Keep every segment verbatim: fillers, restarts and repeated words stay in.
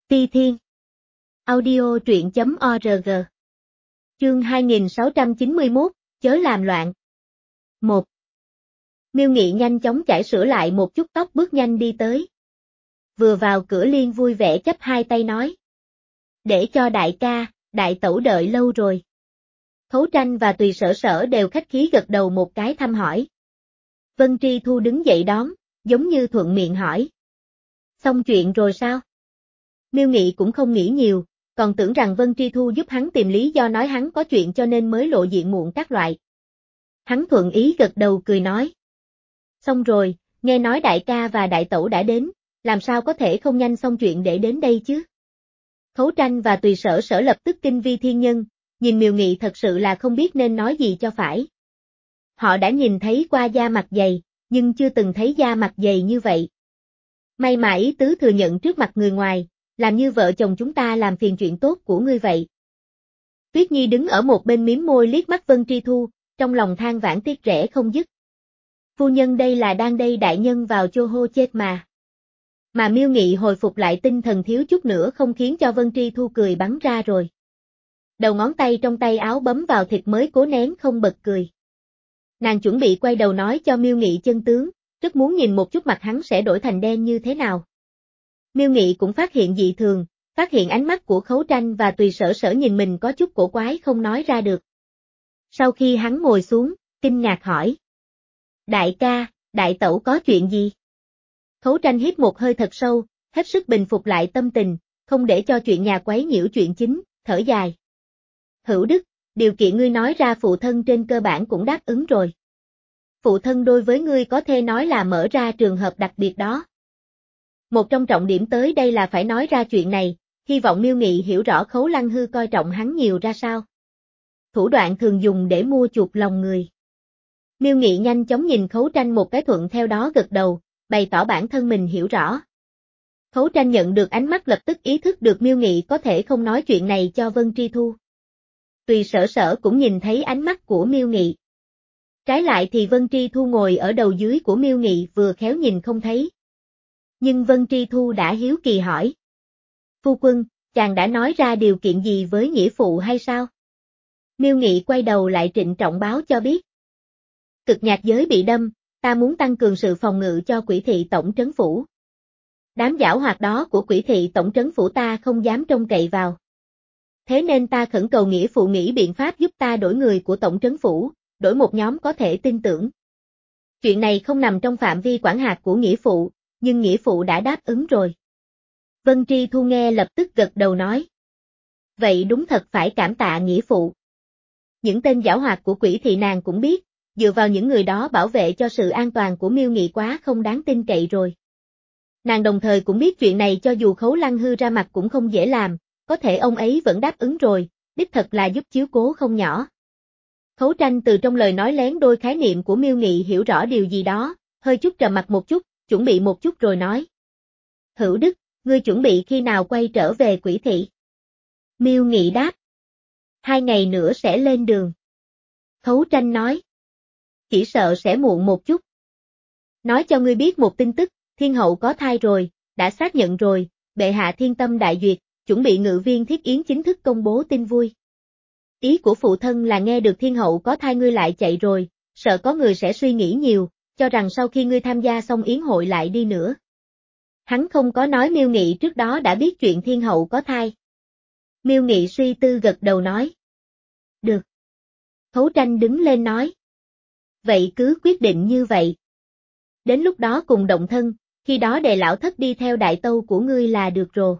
Ti Thiên. Audio truyện chấm org. Chương hai nghìn sáu trăm chín mươi mốt, chớ làm loạn. một. Miêu Nghị nhanh chóng chải sửa lại một chút tóc bước nhanh đi tới. Vừa vào cửa liền vui vẻ chắp hai tay nói. Để cho đại ca, đại tẩu đợi lâu rồi. Khấu Tranh và Tùy Sở Sở đều khách khí gật đầu một cái thăm hỏi. Vân Tri Thu đứng dậy đón, giống như thuận miệng hỏi. Xong chuyện rồi sao? Miêu Nghị cũng không nghĩ nhiều, còn tưởng rằng Vân Tri Thu giúp hắn tìm lý do nói hắn có chuyện cho nên mới lộ diện muộn các loại. Hắn thuận ý gật đầu cười nói. Xong rồi, nghe nói đại ca và đại tẩu đã đến, làm sao có thể không nhanh xong chuyện để đến đây chứ? Khấu Tranh và Tùy Sở Sở lập tức kinh vi thiên nhân, nhìn Miêu Nghị thật sự là không biết nên nói gì cho phải. Họ đã nhìn thấy qua da mặt dày, nhưng chưa từng thấy da mặt dày như vậy. May mà ý tứ thừa nhận trước mặt người ngoài, làm như vợ chồng chúng ta làm phiền chuyện tốt của ngươi vậy. Tuyết Nhi đứng ở một bên mím môi liếc mắt Vân Tri Thu, trong lòng than vãn tiếc rẻ không dứt. Phu nhân đây là đang đây đại nhân vào chô hô chết mà. Mà Miêu Nghị hồi phục lại tinh thần thiếu chút nữa không khiến cho Vân Tri Thu cười bắn ra rồi. Đầu ngón tay trong tay áo bấm vào thịt mới cố nén không bật cười. Nàng chuẩn bị quay đầu nói cho Miêu Nghị chân tướng, rất muốn nhìn một chút mặt hắn sẽ đổi thành đen như thế nào. Miêu Nghị cũng phát hiện dị thường, phát hiện ánh mắt của Khấu Tranh và Tùy Sở Sở nhìn mình có chút cổ quái không nói ra được. Sau khi hắn ngồi xuống, kinh ngạc hỏi. Đại ca, đại tẩu có chuyện gì? Khấu Tranh hít một hơi thật sâu, hết sức bình phục lại tâm tình, không để cho chuyện nhà quấy nhiễu chuyện chính, thở dài. Hữu Đức, điều kiện ngươi nói ra phụ thân trên cơ bản cũng đáp ứng rồi. Phụ thân đối với ngươi có thể nói là mở ra trường hợp đặc biệt đó. Một trong trọng điểm tới đây là phải nói ra chuyện này, hy vọng Miêu Nghị hiểu rõ Khấu Lăng Hư coi trọng hắn nhiều ra sao. Thủ đoạn thường dùng để mua chuộc lòng người. Miêu Nghị nhanh chóng nhìn Khấu Tranh một cái thuận theo đó gật đầu, bày tỏ bản thân mình hiểu rõ. Khấu Tranh nhận được ánh mắt lập tức ý thức được Miêu Nghị có thể không nói chuyện này cho Vân Tri Thu. Tùy Sở Sở cũng nhìn thấy ánh mắt của Miêu Nghị. Trái lại thì Vân Tri Thu ngồi ở đầu dưới của Miêu Nghị vừa khéo nhìn không thấy. Nhưng Vân Tri Thu đã hiếu kỳ hỏi. Phu quân, chàng đã nói ra điều kiện gì với nghĩa phụ hay sao? Miêu Nghị quay đầu lại trịnh trọng báo cho biết. Cực nhạc giới bị đâm, ta muốn tăng cường sự phòng ngự cho Quỷ Thị Tổng Trấn Phủ. Đám giảo hoạt đó của Quỷ Thị Tổng Trấn Phủ ta không dám trông cậy vào. Thế nên ta khẩn cầu nghĩa phụ nghĩ biện pháp giúp ta đổi người của Tổng Trấn Phủ, đổi một nhóm có thể tin tưởng. Chuyện này không nằm trong phạm vi quản hạt của nghĩa phụ, nhưng nghĩa phụ đã đáp ứng rồi. Vân Tri Thu nghe lập tức gật đầu nói. Vậy đúng thật phải cảm tạ nghĩa phụ. Những tên giảo hoạt của Quỷ Thị nàng cũng biết, dựa vào những người đó bảo vệ cho sự an toàn của Miêu Nghị quá không đáng tin cậy rồi. Nàng đồng thời cũng biết chuyện này cho dù Khấu Lăng Hư ra mặt cũng không dễ làm, có thể ông ấy vẫn đáp ứng rồi, đích thật là giúp chiếu cố không nhỏ. Khấu Tranh từ trong lời nói lén đôi khái niệm của Miêu Nghị hiểu rõ điều gì đó, hơi chút trầm mặt một chút, chuẩn bị một chút rồi nói. Hữu Đức, ngươi chuẩn bị khi nào quay trở về Quỷ Thị? Miêu Nghị đáp. Hai ngày nữa sẽ lên đường. Khấu Tranh nói. Chỉ sợ sẽ muộn một chút. Nói cho ngươi biết một tin tức, Thiên Hậu có thai rồi, đã xác nhận rồi, bệ hạ thiên tâm đại duyệt, chuẩn bị ngự viên thiết yến chính thức công bố tin vui. Ý của phụ thân là nghe được Thiên Hậu có thai ngươi lại chạy rồi, sợ có người sẽ suy nghĩ nhiều, cho rằng sau khi ngươi tham gia xong yến hội lại đi nữa. Hắn không có nói Miêu Nghị trước đó đã biết chuyện Thiên Hậu có thai. Miêu Nghị suy tư gật đầu nói. Được. Khấu Tranh đứng lên nói. Vậy cứ quyết định như vậy. Đến lúc đó cùng động thân, khi đó để lão thất đi theo đại tâu của ngươi là được rồi.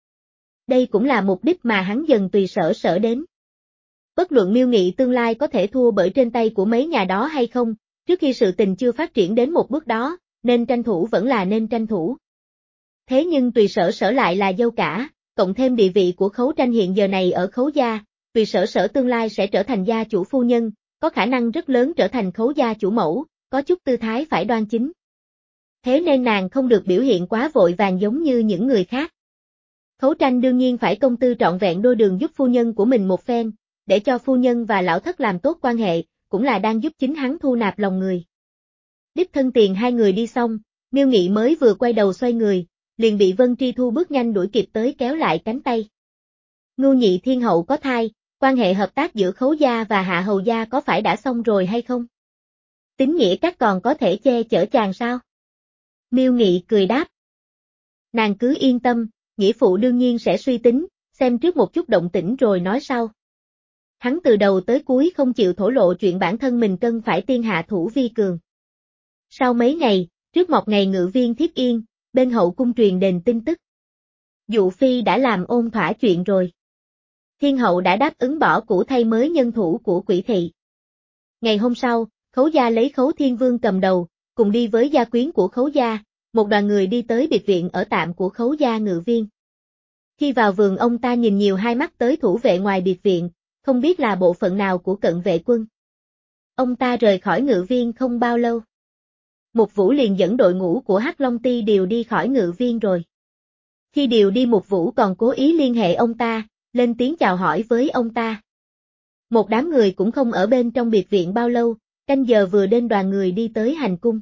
Đây cũng là mục đích mà hắn dần Tùy Sở Sở đến. Bất luận Miêu Nghị tương lai có thể thua bởi trên tay của mấy nhà đó hay không, trước khi sự tình chưa phát triển đến một bước đó, nên tranh thủ vẫn là nên tranh thủ. Thế nhưng Tùy Sở Sở lại là dâu cả, cộng thêm địa vị của Khấu Tranh hiện giờ này ở Khấu gia, Tùy Sở Sở tương lai sẽ trở thành gia chủ phu nhân, có khả năng rất lớn trở thành Khấu gia chủ mẫu, có chút tư thái phải đoan chính. Thế nên nàng không được biểu hiện quá vội vàng giống như những người khác. Khấu Tranh đương nhiên phải công tư trọn vẹn đôi đường giúp phu nhân của mình một phen, để cho phu nhân và lão thất làm tốt quan hệ, cũng là đang giúp chính hắn thu nạp lòng người. Đích thân tiền hai người đi xong, Miêu Nghị mới vừa quay đầu xoay người, liền bị Vân Tri Thu bước nhanh đuổi kịp tới kéo lại cánh tay. Ngưu Nhị Thiên hậu có thai, quan hệ hợp tác giữa Khấu gia và Hạ Hầu gia có phải đã xong rồi hay không? Tín nghĩa các còn có thể che chở chàng sao? Miêu Nghị cười đáp. Nàng cứ yên tâm, nghĩa phụ đương nhiên sẽ suy tính, xem trước một chút động tĩnh rồi nói sau. Hắn từ đầu tới cuối không chịu thổ lộ chuyện bản thân mình cần phải tiên hạ thủ vi cường. Sau mấy ngày, trước một ngày ngự viên Thiết Yên, bên hậu cung truyền đền tin tức. Dụ Phi đã làm ôn thỏa chuyện rồi. Thiên hậu đã đáp ứng bỏ cũ thay mới nhân thủ của Quỷ thị. Ngày hôm sau, Khấu gia lấy Khấu Thiên Vương cầm đầu, cùng đi với gia quyến của Khấu gia, một đoàn người đi tới biệt viện ở tạm của Khấu gia ngự viên. Khi vào vườn ông ta nhìn nhiều hai mắt tới thủ vệ ngoài biệt viện, không biết là bộ phận nào của cận vệ quân. Ông ta rời khỏi ngự viên không bao lâu. Mục Vũ liền dẫn đội ngũ của Hắc Long Ti điều đi khỏi ngự viên rồi. Khi điều đi Mục Vũ còn cố ý liên hệ ông ta, lên tiếng chào hỏi với ông ta. Một đám người cũng không ở bên trong biệt viện bao lâu, canh giờ vừa đến đoàn người đi tới hành cung.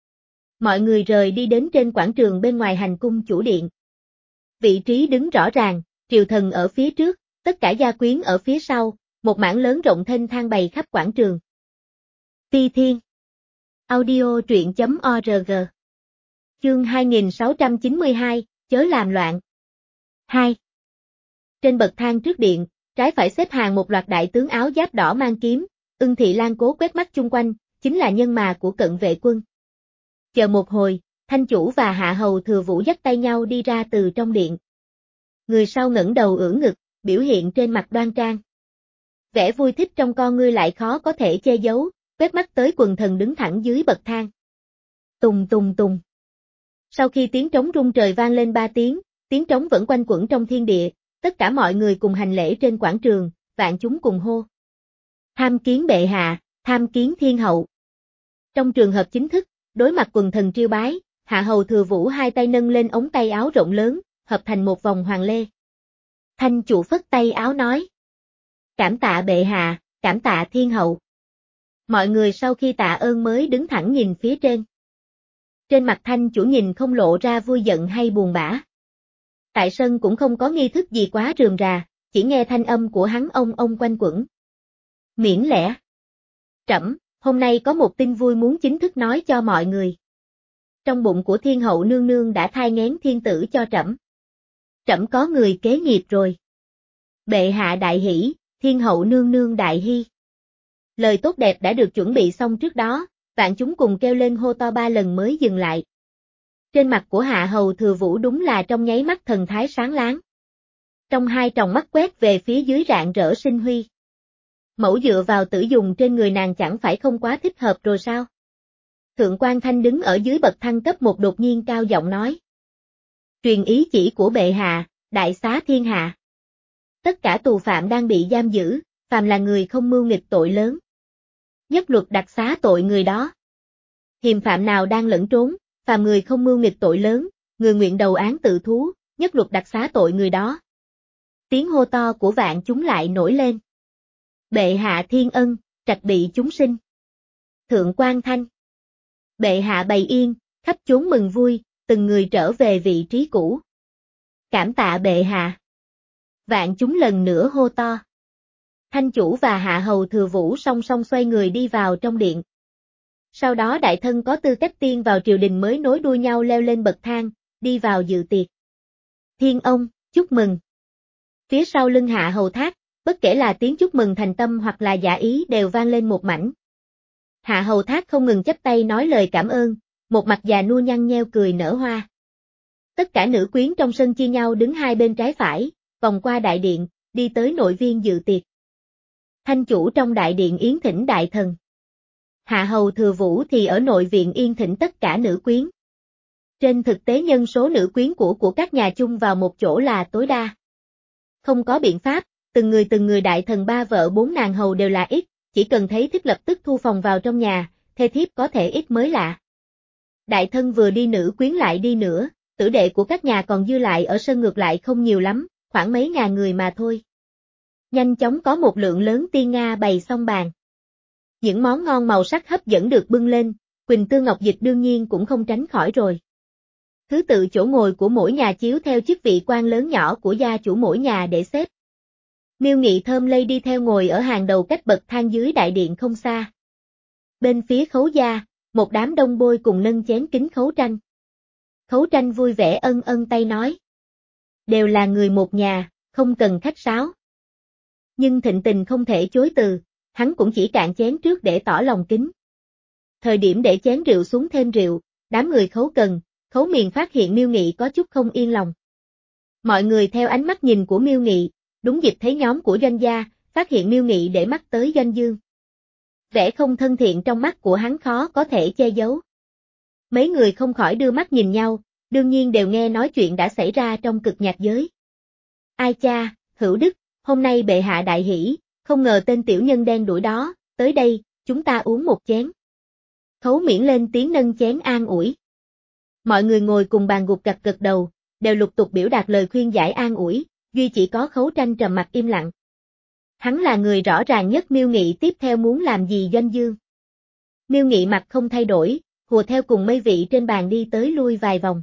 Mọi người rời đi đến trên quảng trường bên ngoài hành cung chủ điện. Vị trí đứng rõ ràng, triều thần ở phía trước, tất cả gia quyến ở phía sau, một mảng lớn rộng thênh thang bày khắp quảng trường. Ti Thiên Audio truyện chấm org Chương hai nghìn sáu trăm chín mươi hai, chớ làm loạn. hai. Trên bậc thang trước điện, trái phải xếp hàng một loạt đại tướng áo giáp đỏ mang kiếm, Ưng Thị Lan cố quét mắt chung quanh, chính là nhân mà của cận vệ quân. Chờ một hồi, Thanh Chủ và Hạ Hầu Thừa Vũ dắt tay nhau đi ra từ trong điện. Người sau ngẩng đầu ưỡn ngực, biểu hiện trên mặt đoan trang. Vẻ vui thích trong con ngươi lại khó có thể che giấu, quét mắt tới quần thần đứng thẳng dưới bậc thang. Tùng tùng tùng. Sau khi tiếng trống rung trời vang lên ba tiếng, tiếng trống vẫn quanh quẩn trong thiên địa, tất cả mọi người cùng hành lễ trên quảng trường, vạn chúng cùng hô. Tham kiến bệ hạ, tham kiến thiên hậu. Trong trường hợp chính thức, đối mặt quần thần triêu bái, Hạ Hầu Thừa Vũ hai tay nâng lên ống tay áo rộng lớn, hợp thành một vòng hoàng lê. Thanh chủ phất tay áo nói. Cảm tạ bệ hạ, cảm tạ thiên hậu. Mọi người sau khi tạ ơn mới đứng thẳng nhìn phía trên. Trên mặt thanh chủ nhìn không lộ ra vui giận hay buồn bã. Tại sân cũng không có nghi thức gì quá rườm rà, chỉ nghe thanh âm của hắn ông ông quanh quẩn. Miễn lẽ. Trẫm, hôm nay có một tin vui muốn chính thức nói cho mọi người. Trong bụng của thiên hậu nương nương đã thai nghén thiên tử cho trẫm. Trẫm có người kế nghiệp rồi. Bệ hạ đại hỷ, thiên hậu nương nương đại hy. Lời tốt đẹp đã được chuẩn bị xong trước đó, vạn chúng cùng kêu lên hô to ba lần mới dừng lại. Trên mặt của Hạ Hầu Thừa Vũ đúng là trong nháy mắt thần thái sáng láng. Trong hai tròng mắt quét về phía dưới rạng rỡ sinh huy. Mẫu dựa vào tử dùng trên người nàng chẳng phải không quá thích hợp rồi sao? Thượng quan Thanh đứng ở dưới bậc thang cấp một đột nhiên cao giọng nói. Truyền ý chỉ của bệ hạ, đại xá thiên hạ. Tất cả tù phạm đang bị giam giữ, phàm là người không mưu nghịch tội lớn. Nhất luật đặc xá tội người đó. Hiềm phạm nào đang lẫn trốn, phàm người không mưu nghịch tội lớn, người nguyện đầu án tự thú, nhất luật đặc xá tội người đó. Tiếng hô to của vạn chúng lại nổi lên. Bệ hạ thiên ân, trạch bị chúng sinh. Thượng quan Thanh. Bệ hạ bày yên, khắp chốn mừng vui, từng người trở về vị trí cũ. Cảm tạ bệ hạ. Vạn chúng lần nữa hô to. Thanh chủ và Hạ Hầu Thừa Vũ song song xoay người đi vào trong điện. Sau đó đại thân có tư cách tiên vào triều đình mới nối đuôi nhau leo lên bậc thang, đi vào dự tiệc. Thiên ông, chúc mừng. Phía sau lưng Hạ Hầu Thác, bất kể là tiếng chúc mừng thành tâm hoặc là giả ý đều vang lên một mảnh. Hạ Hầu Thác không ngừng chắp tay nói lời cảm ơn, một mặt già nua nhăn nheo cười nở hoa. Tất cả nữ quyến trong sân chia nhau đứng hai bên trái phải, vòng qua đại điện, đi tới nội viên dự tiệc. Thanh chủ trong đại điện yến thỉnh đại thần. Hạ Hầu Thừa Vũ thì ở nội viện yên thỉnh tất cả nữ quyến. Trên thực tế nhân số nữ quyến của của các nhà chung vào một chỗ là tối đa. Không có biện pháp, từng người từng người đại thần ba vợ bốn nàng hầu đều là ít, chỉ cần thấy thích lập tức thu phòng vào trong nhà, thê thiếp có thể ít mới lạ. Đại thân vừa đi nữ quyến lại đi nữa, tử đệ của các nhà còn dư lại ở sân ngược lại không nhiều lắm, khoảng mấy ngàn người mà thôi. Nhanh chóng có một lượng lớn tiên Nga bày xong bàn. Những món ngon màu sắc hấp dẫn được bưng lên, Quỳnh Tương Ngọc Dịch đương nhiên cũng không tránh khỏi rồi. Thứ tự chỗ ngồi của mỗi nhà chiếu theo chức vị quan lớn nhỏ của gia chủ mỗi nhà để xếp. Miêu Nghị thơm lây đi theo ngồi ở hàng đầu cách bậc thang dưới đại điện không xa. Bên phía Khấu gia, một đám đông bôi cùng nâng chén kính Khấu Tranh. Khấu Tranh vui vẻ ân ân tay nói. Đều là người một nhà, không cần khách sáo. Nhưng Thịnh Tình không thể chối từ, hắn cũng chỉ cạn chén trước để tỏ lòng kính. Thời điểm để chén rượu xuống thêm rượu, đám người Khấu Cần, Khấu Miền phát hiện Miêu Nghị có chút không yên lòng. Mọi người theo ánh mắt nhìn của Miêu Nghị, đúng dịp thấy nhóm của Doanh gia, phát hiện Miêu Nghị để mắt tới Doanh Dương. Vẻ không thân thiện trong mắt của hắn khó có thể che giấu. Mấy người không khỏi đưa mắt nhìn nhau, đương nhiên đều nghe nói chuyện đã xảy ra trong cực nhạc giới. Ai cha, Hữu Đức, hôm nay bệ hạ đại hỷ, không ngờ tên tiểu nhân đen đuổi đó, tới đây, chúng ta uống một chén. Khấu Miễn lên tiếng nâng chén an ủi. Mọi người ngồi cùng bàn gục gặt gật đầu, đều lục tục biểu đạt lời khuyên giải an ủi, duy chỉ có Khấu Tranh trầm mặt im lặng. Hắn là người rõ ràng nhất Miêu Nghị tiếp theo muốn làm gì Doanh Dương. Miêu Nghị mặt không thay đổi, hùa theo cùng mấy vị trên bàn đi tới lui vài vòng.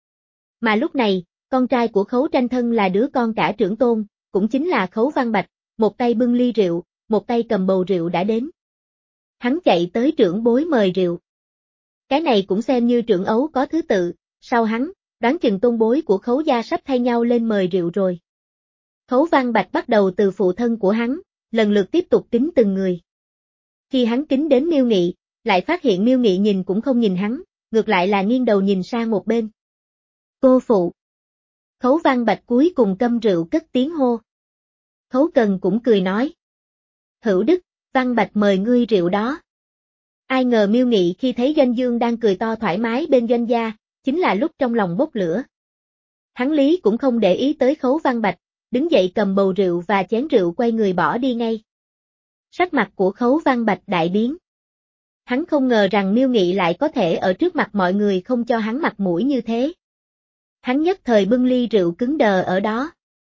Mà lúc này, con trai của Khấu Tranh thân là đứa con cả trưởng tôn, cũng chính là Khấu Văn Bạch, một tay bưng ly rượu, một tay cầm bầu rượu đã đến. Hắn chạy tới trưởng bối mời rượu. Cái này cũng xem như trưởng ấu có thứ tự, sau hắn, đoán chừng tôn bối của Khấu gia sắp thay nhau lên mời rượu rồi. Khấu Văn Bạch bắt đầu từ phụ thân của hắn, lần lượt tiếp tục kính từng người. Khi hắn kính đến Miêu Nghị, lại phát hiện Miêu Nghị nhìn cũng không nhìn hắn, ngược lại là nghiêng đầu nhìn sang một bên. Cô phụ. Khấu Văn Bạch cuối cùng câm rượu cất tiếng hô. Khấu Cần cũng cười nói. Hữu Đức, Văn Bạch mời ngươi rượu đó. Ai ngờ Miêu Nghị khi thấy Doanh Dương đang cười to thoải mái bên Doanh gia, chính là lúc trong lòng bốc lửa. Hắn lý cũng không để ý tới Khấu Văn Bạch, đứng dậy cầm bầu rượu và chén rượu quay người bỏ đi ngay. Sắc mặt của Khấu Văn Bạch đại biến. Hắn không ngờ rằng Miêu Nghị lại có thể ở trước mặt mọi người không cho hắn mặt mũi như thế. Hắn nhất thời bưng ly rượu cứng đờ ở đó.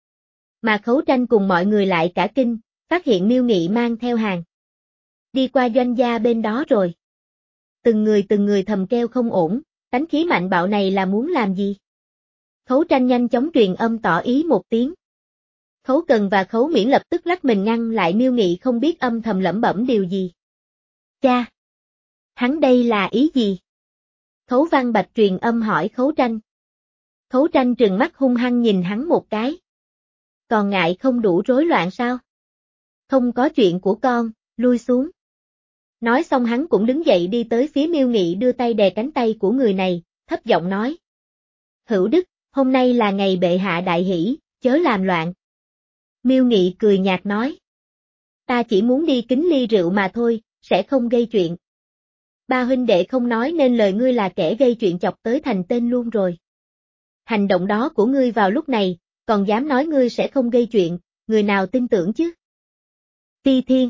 Mà Khấu Tranh cùng mọi người lại cả kinh, phát hiện Miêu Nghị mang theo hàng. Đi qua Doanh gia bên đó rồi. Từng người từng người thầm kêu không ổn, tánh khí mạnh bạo này là muốn làm gì? Khấu Tranh nhanh chóng truyền âm tỏ ý một tiếng. Khấu Cần và Khấu Miễn lập tức lắc mình ngăn lại Miêu Nghị không biết âm thầm lẩm bẩm điều gì. Cha! Hắn đây là ý gì? Khấu Văn Bạch truyền âm hỏi Khấu Tranh. Khấu Tranh trừng mắt hung hăng nhìn hắn một cái. Còn ngại không đủ rối loạn sao? Không có chuyện của con, lui xuống. Nói xong hắn cũng đứng dậy đi tới phía Miêu Nghị đưa tay đè cánh tay của người này, thấp giọng nói. Hữu Đức, hôm nay là ngày bệ hạ đại hỷ, chớ làm loạn. Miêu Nghị cười nhạt nói. Ta chỉ muốn đi kính ly rượu mà thôi, sẽ không gây chuyện. Ba huynh đệ không nói nên lời ngươi là kẻ gây chuyện chọc tới thành tên luôn rồi. Hành động đó của ngươi vào lúc này, còn dám nói ngươi sẽ không gây chuyện, người nào tin tưởng chứ? Ti Thiên.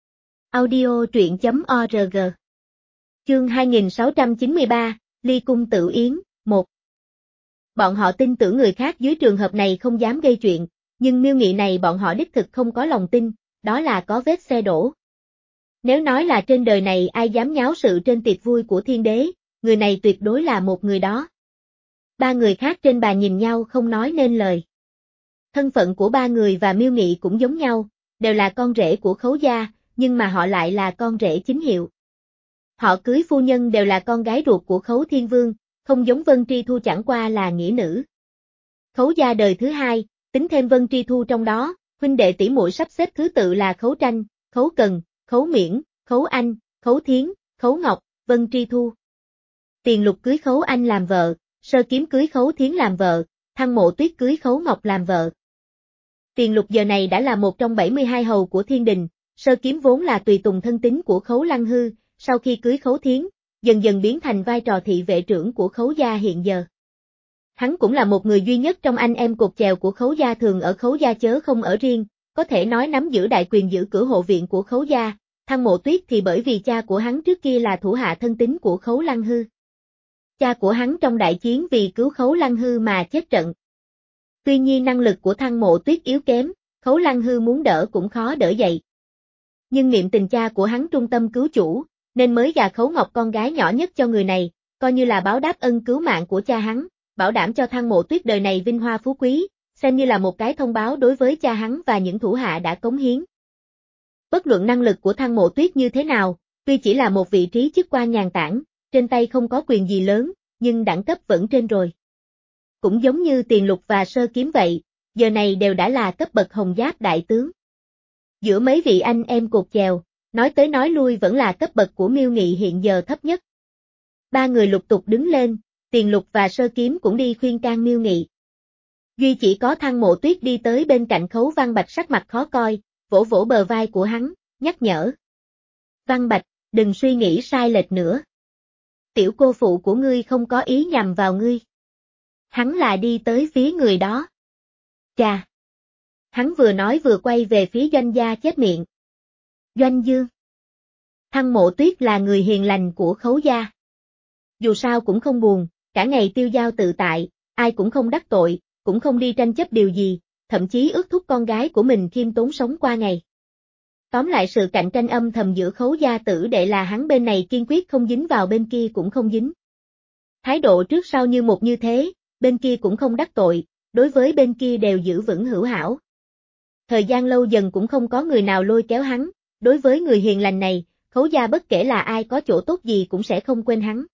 Audio truyện chấm org. Chương hai nghìn sáu trăm chín mươi ba, Ly Cung Tự Yến, một. Bọn họ tin tưởng người khác dưới trường hợp này không dám gây chuyện, nhưng Miêu Nghị này bọn họ đích thực không có lòng tin, đó là có vết xe đổ. Nếu nói là trên đời này ai dám nháo sự trên tiệc vui của thiên đế, người này tuyệt đối là một người đó. Ba người khác trên bàn nhìn nhau không nói nên lời. Thân phận của ba người và Miêu Nghị cũng giống nhau, đều là con rể của Khấu gia, nhưng mà họ lại là con rể chính hiệu. Họ cưới phu nhân đều là con gái ruột của Khấu Thiên Vương, không giống Vân Tri Thu chẳng qua là nghĩa nữ. Khấu gia đời thứ hai, tính thêm Vân Tri Thu trong đó, huynh đệ tỷ muội sắp xếp thứ tự là Khấu Tranh, Khấu Cần, Khấu Miễn, Khấu Anh, Khấu Thiến, Khấu Ngọc, Vân Tri Thu. Tiền Lục cưới Khấu Anh làm vợ, Sơ Kiếm cưới Khấu Thiến làm vợ, Thăng Mộ Tuyết cưới Khấu Ngọc làm vợ. Tiền Lục giờ này đã là một trong bảy mươi hai hầu của thiên đình, Sơ Kiếm vốn là tùy tùng thân tín của Khấu Lăng Hư, sau khi cưới Khấu Thiến, dần dần biến thành vai trò thị vệ trưởng của Khấu gia hiện giờ. Hắn cũng là một người duy nhất trong anh em cột chèo của Khấu gia thường ở Khấu gia chớ không ở riêng, có thể nói nắm giữ đại quyền giữ cửa hộ viện của Khấu gia. Thăng Mộ Tuyết thì bởi vì cha của hắn trước kia là thủ hạ thân tín của Khấu Lăng Hư. Cha của hắn trong đại chiến vì cứu Khấu Lăng Hư mà chết trận. Tuy nhiên năng lực của Thăng Mộ Tuyết yếu kém, Khấu Lăng Hư muốn đỡ cũng khó đỡ dậy. Nhưng niệm tình cha của hắn trung tâm cứu chủ, nên mới gà Khấu Ngọc con gái nhỏ nhất cho người này, coi như là báo đáp ân cứu mạng của cha hắn, bảo đảm cho Thăng Mộ Tuyết đời này vinh hoa phú quý, xem như là một cái thông báo đối với cha hắn và những thủ hạ đã cống hiến. Bất luận năng lực của Thăng Mộ Tuyết như thế nào, tuy chỉ là một vị trí chức quan nhàn tản, trên tay không có quyền gì lớn, nhưng đẳng cấp vẫn trên rồi. Cũng giống như Tiền Lục và Sơ Kiếm vậy, giờ này đều đã là cấp bậc hồng giáp đại tướng. Giữa mấy vị anh em cột chèo, nói tới nói lui vẫn là cấp bậc của Miêu Nghị hiện giờ thấp nhất. Ba người lục tục đứng lên, Tiền Lục và Sơ Kiếm cũng đi khuyên can Miêu Nghị. Duy chỉ có Thăng Mộ Tuyết đi tới bên cạnh Khấu Văn Bạch sắc mặt khó coi, vỗ vỗ bờ vai của hắn, nhắc nhở. Văn Bạch, đừng suy nghĩ sai lệch nữa. Tiểu cô phụ của ngươi không có ý nhằm vào ngươi. Hắn là đi tới phía người đó. Chà! Hắn vừa nói vừa quay về phía Doanh gia chép miệng. Doanh Dương. Thăng Mộ Tuyết là người hiền lành của Khấu gia. Dù sao cũng không buồn, cả ngày tiêu dao tự tại, ai cũng không đắc tội, cũng không đi tranh chấp điều gì, thậm chí ước thúc con gái của mình khiêm tốn sống qua ngày. Tóm lại sự cạnh tranh âm thầm giữa Khấu gia tử đệ là hắn bên này kiên quyết không dính vào bên kia cũng không dính. Thái độ trước sau như một như thế, bên kia cũng không đắc tội, đối với bên kia đều giữ vững hữu hảo. Thời gian lâu dần cũng không có người nào lôi kéo hắn, đối với người hiền lành này, Khấu gia bất kể là ai có chỗ tốt gì cũng sẽ không quên hắn.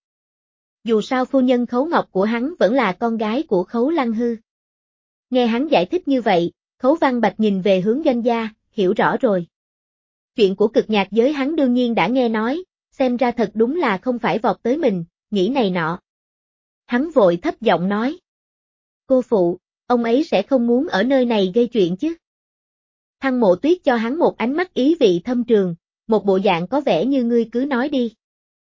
Dù sao phu nhân Khấu Ngọc của hắn vẫn là con gái của Khấu Lăng Hư. Nghe hắn giải thích như vậy, Khấu Văn Bạch nhìn về hướng Doanh gia, hiểu rõ rồi. Chuyện của cực nhạc giới hắn đương nhiên đã nghe nói, xem ra thật đúng là không phải vọt tới mình, nghĩ này nọ. Hắn vội thấp giọng nói. Cô phụ, ông ấy sẽ không muốn ở nơi này gây chuyện chứ. Thăng Mộ Tuyết cho hắn một ánh mắt ý vị thâm trường, một bộ dạng có vẻ như ngươi cứ nói đi.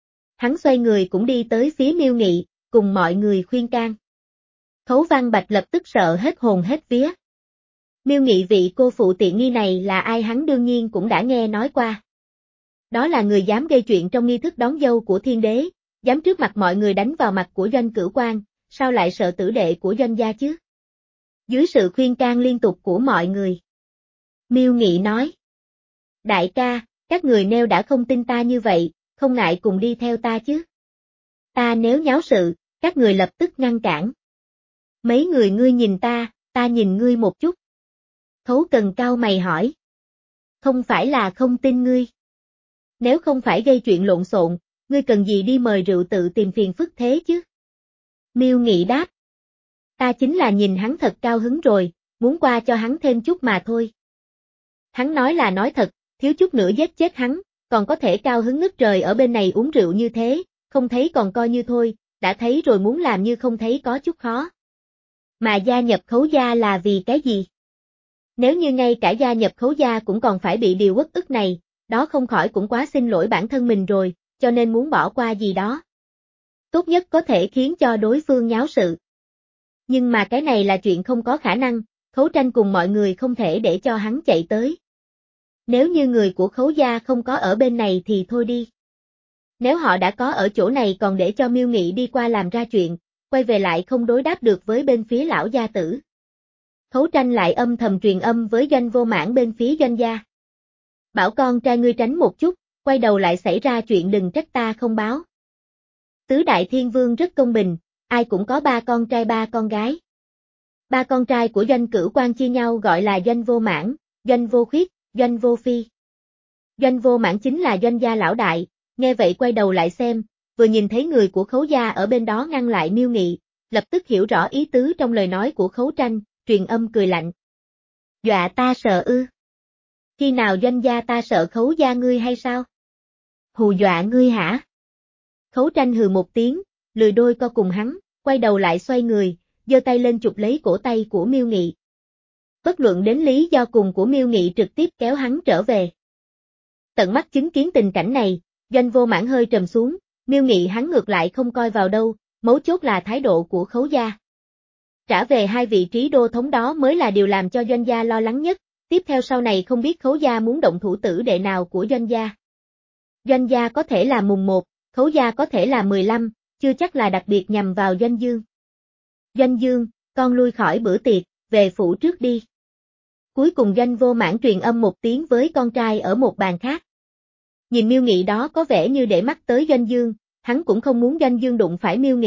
Hắn xoay người cũng đi tới phía Miêu Nghị, cùng mọi người khuyên can. Khấu Văn Bạch lập tức sợ hết hồn hết vía. Miêu Nghị vị cô phụ tiện nghi này là ai hắn đương nhiên cũng đã nghe nói qua. Đó là người dám gây chuyện trong nghi thức đón dâu của thiên đế, dám trước mặt mọi người đánh vào mặt của Doanh Cửu Quan, sao lại sợ tử đệ của Doanh gia chứ? Dưới sự khuyên can liên tục của mọi người. Miêu Nghị nói. Đại ca, các người nếu đã không tin ta như vậy, không ngại cùng đi theo ta chứ. Ta nếu nháo sự, các người lập tức ngăn cản. Mấy người ngươi nhìn ta, ta nhìn ngươi một chút. Khấu Cần cau mày hỏi. Không phải là không tin ngươi. Nếu không phải gây chuyện lộn xộn, ngươi cần gì đi mời rượu tự tìm phiền phức thế chứ? Miêu Nghị đáp. Ta chính là nhìn hắn thật cao hứng rồi, muốn qua cho hắn thêm chút mà thôi. Hắn nói là nói thật, thiếu chút nữa giết chết hắn, còn có thể cao hứng ngất trời ở bên này uống rượu như thế, không thấy còn coi như thôi, đã thấy rồi muốn làm như không thấy có chút khó. Mà gia nhập Khấu gia là vì cái gì? Nếu như ngay cả gia nhập Khấu gia cũng còn phải bị điều uất ức này, đó không khỏi cũng quá xin lỗi bản thân mình rồi, cho nên muốn bỏ qua gì đó. Tốt nhất có thể khiến cho đối phương nháo sự. Nhưng mà cái này là chuyện không có khả năng, Khấu Tranh cùng mọi người không thể để cho hắn chạy tới. Nếu như người của Khấu gia không có ở bên này thì thôi đi. Nếu họ đã có ở chỗ này còn để cho Miêu Nghị đi qua làm ra chuyện, quay về lại không đối đáp được với bên phía lão gia tử. Khấu Tranh lại âm thầm truyền âm với Doanh Vô Mãn bên phía Doanh gia. Bảo con trai ngươi tránh một chút, quay đầu lại xảy ra chuyện đừng trách ta không báo. Tứ Đại Thiên Vương rất công bình, ai cũng có ba con trai ba con gái. Ba con trai của Doanh Cửu Quan chia nhau gọi là Doanh Vô Mãn, Doanh Vô Khuyết, Doanh Vô Phi. Doanh Vô Mãn chính là Doanh gia lão đại, nghe vậy quay đầu lại xem, vừa nhìn thấy người của Khấu gia ở bên đó ngăn lại Miêu Nghị, lập tức hiểu rõ ý tứ trong lời nói của Khấu Tranh, truyền âm cười lạnh. Dọa ta sợ ư? Khi nào Doanh gia ta sợ Khấu gia ngươi hay sao? Hù dọa ngươi hả? Khấu Tranh hừ một tiếng, lười đôi co cùng hắn, quay đầu lại xoay người, giơ tay lên chụp lấy cổ tay của Miêu Nghị. Bất luận đến lý do cùng của Miêu Nghị trực tiếp kéo hắn trở về. Tận mắt chứng kiến tình cảnh này, Doanh Vô Mãn hơi trầm xuống, Miêu Nghị hắn ngược lại không coi vào đâu, mấu chốt là thái độ của Khấu gia. Trả về hai vị trí đô thống đó mới là điều làm cho Doanh gia lo lắng nhất, tiếp theo sau này không biết Khấu gia muốn động thủ tử đệ nào của Doanh gia. Doanh gia có thể là mùng một, Khấu gia có thể là mười lăm, chưa chắc là đặc biệt nhằm vào Doanh Dương. Doanh Dương, con lui khỏi bữa tiệc, về phủ trước đi. Cuối cùng Doanh Vô Mãn truyền âm một tiếng với con trai ở một bàn khác. Nhìn Miêu Nghị đó có vẻ như để mắt tới Doanh Dương, hắn cũng không muốn Doanh Dương đụng phải Miêu Nghị,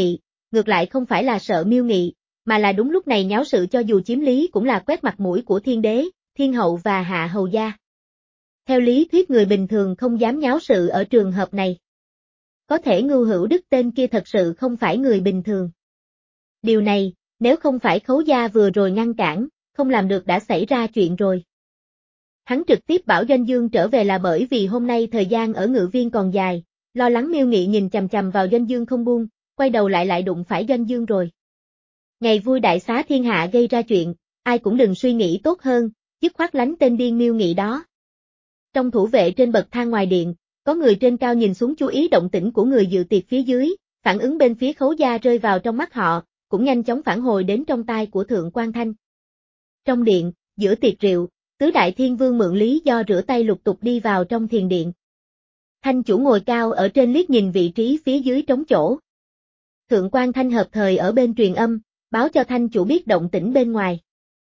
ngược lại không phải là sợ Miêu Nghị, mà là đúng lúc này nháo sự cho dù chiếm lý cũng là quét mặt mũi của thiên đế, thiên hậu và hạ hầu gia. Theo lý thuyết người bình thường không dám nháo sự ở trường hợp này. Có thể Ngưu Hữu Đức tên kia thật sự không phải người bình thường. Điều này, nếu không phải Khấu gia vừa rồi ngăn cản, không làm được đã xảy ra chuyện rồi. Hắn trực tiếp bảo Doanh Dương trở về là bởi vì hôm nay thời gian ở ngự viên còn dài, lo lắng Miêu Nghị nhìn chằm chằm vào Doanh Dương không buông, quay đầu lại lại đụng phải Doanh Dương rồi. Ngày vui đại xá thiên hạ gây ra chuyện, ai cũng đừng suy nghĩ tốt hơn, dứt khoát lánh tên điên Miêu Nghị đó. Trong thủ vệ trên bậc thang ngoài điện, có người trên cao nhìn xuống chú ý động tĩnh của người dự tiệc phía dưới, phản ứng bên phía Khấu gia rơi vào trong mắt họ, cũng nhanh chóng phản hồi đến trong tai của Thượng Quan Thanh. Trong điện, giữa tiệc rượu, tứ đại thiên vương mượn lý do rửa tay lục tục đi vào trong thiền điện. Thanh chủ ngồi cao ở trên liếc nhìn vị trí phía dưới trống chỗ. Thượng Quan Thanh hợp thời ở bên truyền âm, báo cho Thanh chủ biết động tĩnh bên ngoài.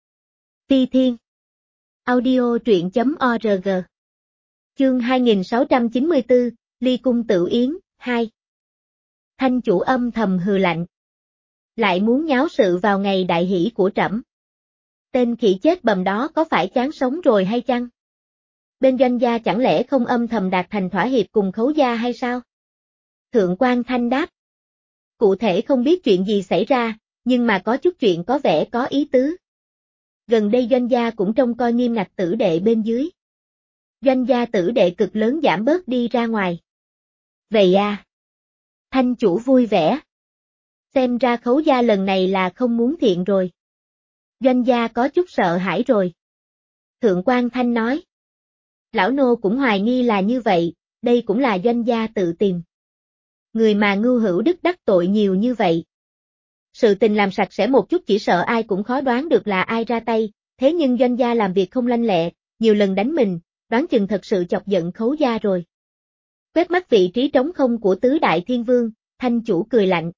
Phi Thiên Audio truyện chấm org Chương hai nghìn sáu trăm chín mươi tư, Ly Cung Tự Yến, hai. Thanh chủ âm thầm hừ lạnh. Lại muốn nháo sự vào ngày đại hỷ của trẫm. Tên khỉ chết bầm đó có phải chán sống rồi hay chăng? Bên Doanh gia chẳng lẽ không âm thầm đạt thành thỏa hiệp cùng Khấu gia hay sao? Thượng Quan Thanh đáp. Cụ thể không biết chuyện gì xảy ra, nhưng mà có chút chuyện có vẻ có ý tứ. Gần đây Doanh gia cũng trông coi nghiêm ngặt tử đệ bên dưới. Doanh gia tử đệ cực lớn giảm bớt đi ra ngoài. Vậy à? Thanh chủ vui vẻ. Xem ra Khấu gia lần này là không muốn thiện rồi. Doanh gia có chút sợ hãi rồi. Thượng Quan Thanh nói. Lão nô cũng hoài nghi là như vậy, đây cũng là Doanh gia tự tìm. Người mà Ngưu Hữu Đức đắc tội nhiều như vậy. Sự tình làm sạch sẽ một chút chỉ sợ ai cũng khó đoán được là ai ra tay, thế nhưng Doanh gia làm việc không lanh lẹ, nhiều lần đánh mình, đoán chừng thật sự chọc giận Khấu gia rồi. Quét mắt vị trí trống không của tứ đại thiên vương, Thanh chủ cười lạnh.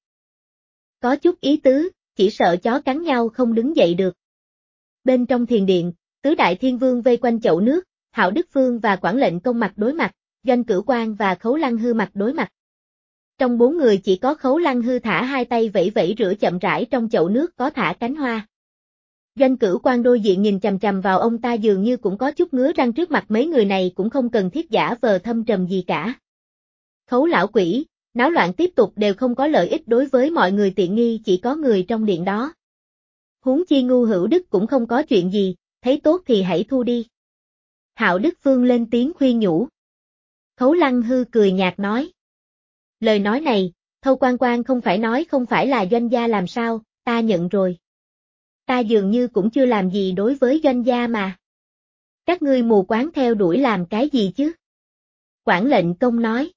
Có chút ý tứ, chỉ sợ chó cắn nhau không đứng dậy được. Bên trong thiền điện, tứ đại thiên vương vây quanh chậu nước, Hạo Đức Phương và Quản lệnh công mặt đối mặt, Doanh Cửu Quan và Khấu Lăng Hư mặt đối mặt. Trong bốn người chỉ có Khấu Lăng Hư thả hai tay vẫy vẫy rửa chậm rãi trong chậu nước có thả cánh hoa. Doanh Cửu Quan đôi diện nhìn chằm chằm vào ông ta dường như cũng có chút ngứa răng trước mặt mấy người này cũng không cần thiết giả vờ thâm trầm gì cả. Khấu lão quỷ, náo loạn tiếp tục đều không có lợi ích đối với mọi người tiện nghi chỉ có người trong điện đó. Huống chi Ngưu Hữu Đức cũng không có chuyện gì, thấy tốt thì hãy thu đi. Hạo Đức Phương lên tiếng khuyên nhủ. Khấu Lăng Hư cười nhạt nói. Lời nói này, Thâu Quan Quan không phải nói không phải là Doanh gia làm sao, ta nhận rồi. Ta dường như cũng chưa làm gì đối với Doanh gia mà. Các ngươi mù quáng theo đuổi làm cái gì chứ? Quản lệnh công nói.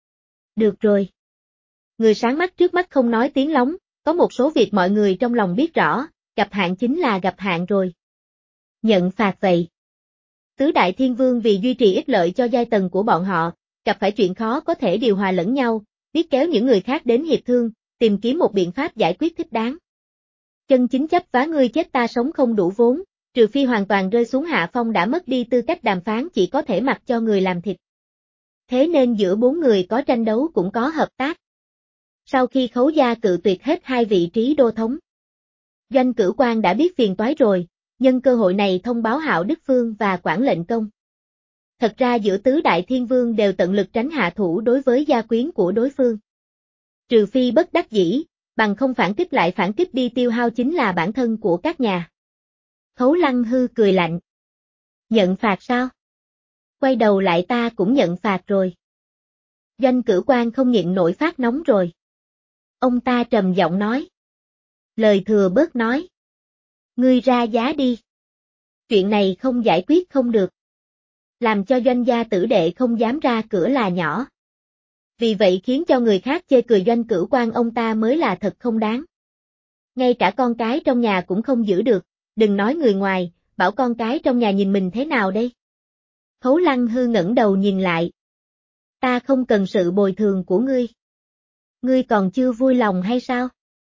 Được rồi. Người sáng mắt trước mắt không nói tiếng lóng, có một số việc mọi người trong lòng biết rõ, gặp hạn chính là gặp hạn rồi. Nhận phạt vậy. Tứ đại thiên vương vì duy trì ích lợi cho giai tầng của bọn họ, gặp phải chuyện khó có thể điều hòa lẫn nhau, biết kéo những người khác đến hiệp thương, tìm kiếm một biện pháp giải quyết thích đáng. Chân chính chấp vá ngươi chết ta sống không đủ vốn, trừ phi hoàn toàn rơi xuống hạ phong đã mất đi tư cách đàm phán chỉ có thể mặc cho người làm thịt. Thế nên giữa bốn người có tranh đấu cũng có hợp tác. Sau khi Khấu gia cự tuyệt hết hai vị trí đô thống, Doanh Cửu Quan đã biết phiền toái rồi, nhân cơ hội này thông báo Hạo Đức Phương và Quản lệnh công. Thật ra giữa tứ đại thiên vương đều tận lực tránh hạ thủ đối với gia quyến của đối phương. Trừ phi bất đắc dĩ, bằng không phản kích lại phản kích đi tiêu hao chính là bản thân của các nhà. Khấu Lăng Hư cười lạnh. Nhận phạt sao? Quay đầu lại ta cũng nhận phạt rồi. Doanh Cửu Quan không nhịn nổi phát nóng rồi. Ông ta trầm giọng nói. Lời thừa bớt nói. Ngươi ra giá đi. Chuyện này không giải quyết không được. Làm cho Doanh gia tử đệ không dám ra cửa là nhỏ. Vì vậy khiến cho người khác chê cười Doanh Cửu Quan ông ta mới là thật không đáng. Ngay cả con cái trong nhà cũng không giữ được, đừng nói người ngoài, bảo con cái trong nhà nhìn mình thế nào đây? Khấu Lăng Hư ngẩng đầu nhìn lại. Ta không cần sự bồi thường của ngươi. Ngươi còn chưa vui lòng hay sao?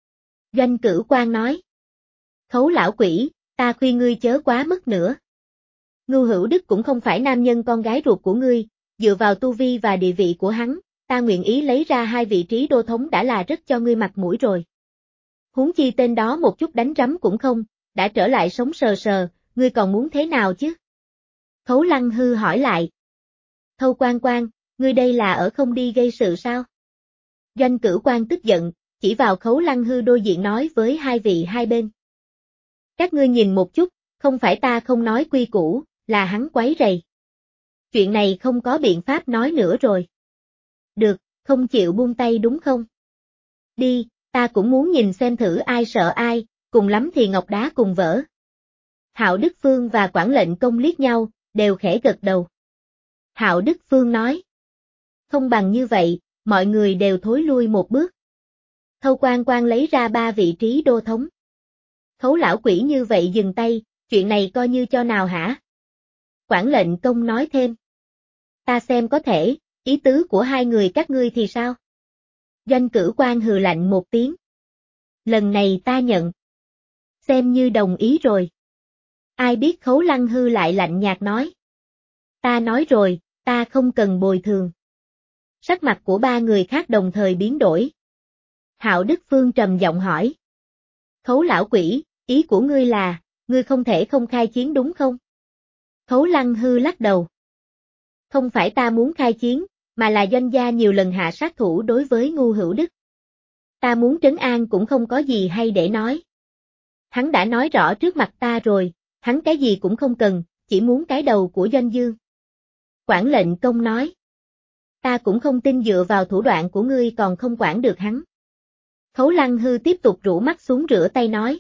Doanh Cửu Quan nói. Khấu lão quỷ, ta khuyên ngươi chớ quá mức nữa. Ngưu Hữu Đức cũng không phải nam nhân con gái ruột của ngươi, dựa vào tu vi và địa vị của hắn, ta nguyện ý lấy ra hai vị trí đô thống đã là rất cho ngươi mặt mũi rồi. huống chi tên đó một chút đánh rắm cũng không, đã trở lại sống sờ sờ, ngươi còn muốn thế nào chứ? Khấu Lăng Hư hỏi lại. Thâu Quan Quan, ngươi đây là ở không đi gây sự sao? Doanh Cửu Quan tức giận, chỉ vào Khấu Lăng Hư đối diện nói với hai vị hai bên. Các ngươi nhìn một chút, không phải ta không nói quy củ, là hắn quấy rầy. Chuyện này không có biện pháp nói nữa rồi. Được, không chịu buông tay đúng không? Đi, ta cũng muốn nhìn xem thử ai sợ ai, cùng lắm thì ngọc đá cùng vỡ. Hạo Đức Phương và Quản lệnh công liếc nhau, đều khẽ gật đầu. Hạo Đức Phương nói. Không bằng như vậy, mọi người đều thối lui một bước. Thâu Quan Quan lấy ra ba vị trí đô thống. Khấu lão quỷ như vậy dừng tay, chuyện này coi như cho nào hả? Quản lệnh công nói thêm. Ta xem có thể, ý tứ của hai người các ngươi thì sao? Doanh Cửu Quan hừ lạnh một tiếng. Lần này ta nhận. Xem như đồng ý rồi. Ai biết Khấu Lăng Hư lại lạnh nhạt nói. Ta nói rồi, ta không cần bồi thường. Sắc mặt của ba người khác đồng thời biến đổi. Hạo Đức Phương trầm giọng hỏi. Khấu lão quỷ, ý của ngươi là, ngươi không thể không khai chiến đúng không? Khấu Lăng Hư lắc đầu. Không phải ta muốn khai chiến, mà là doanh gia nhiều lần hạ sát thủ đối với Ngu Hữu Đức. Ta muốn trấn an cũng không có gì hay để nói. Hắn đã nói rõ trước mặt ta rồi, hắn cái gì cũng không cần, chỉ muốn cái đầu của Doanh Dương. Quản lệnh công nói. Ta cũng không tin dựa vào thủ đoạn của ngươi còn không quản được hắn. Khấu Lăng Hư tiếp tục rũ mắt xuống rửa tay nói.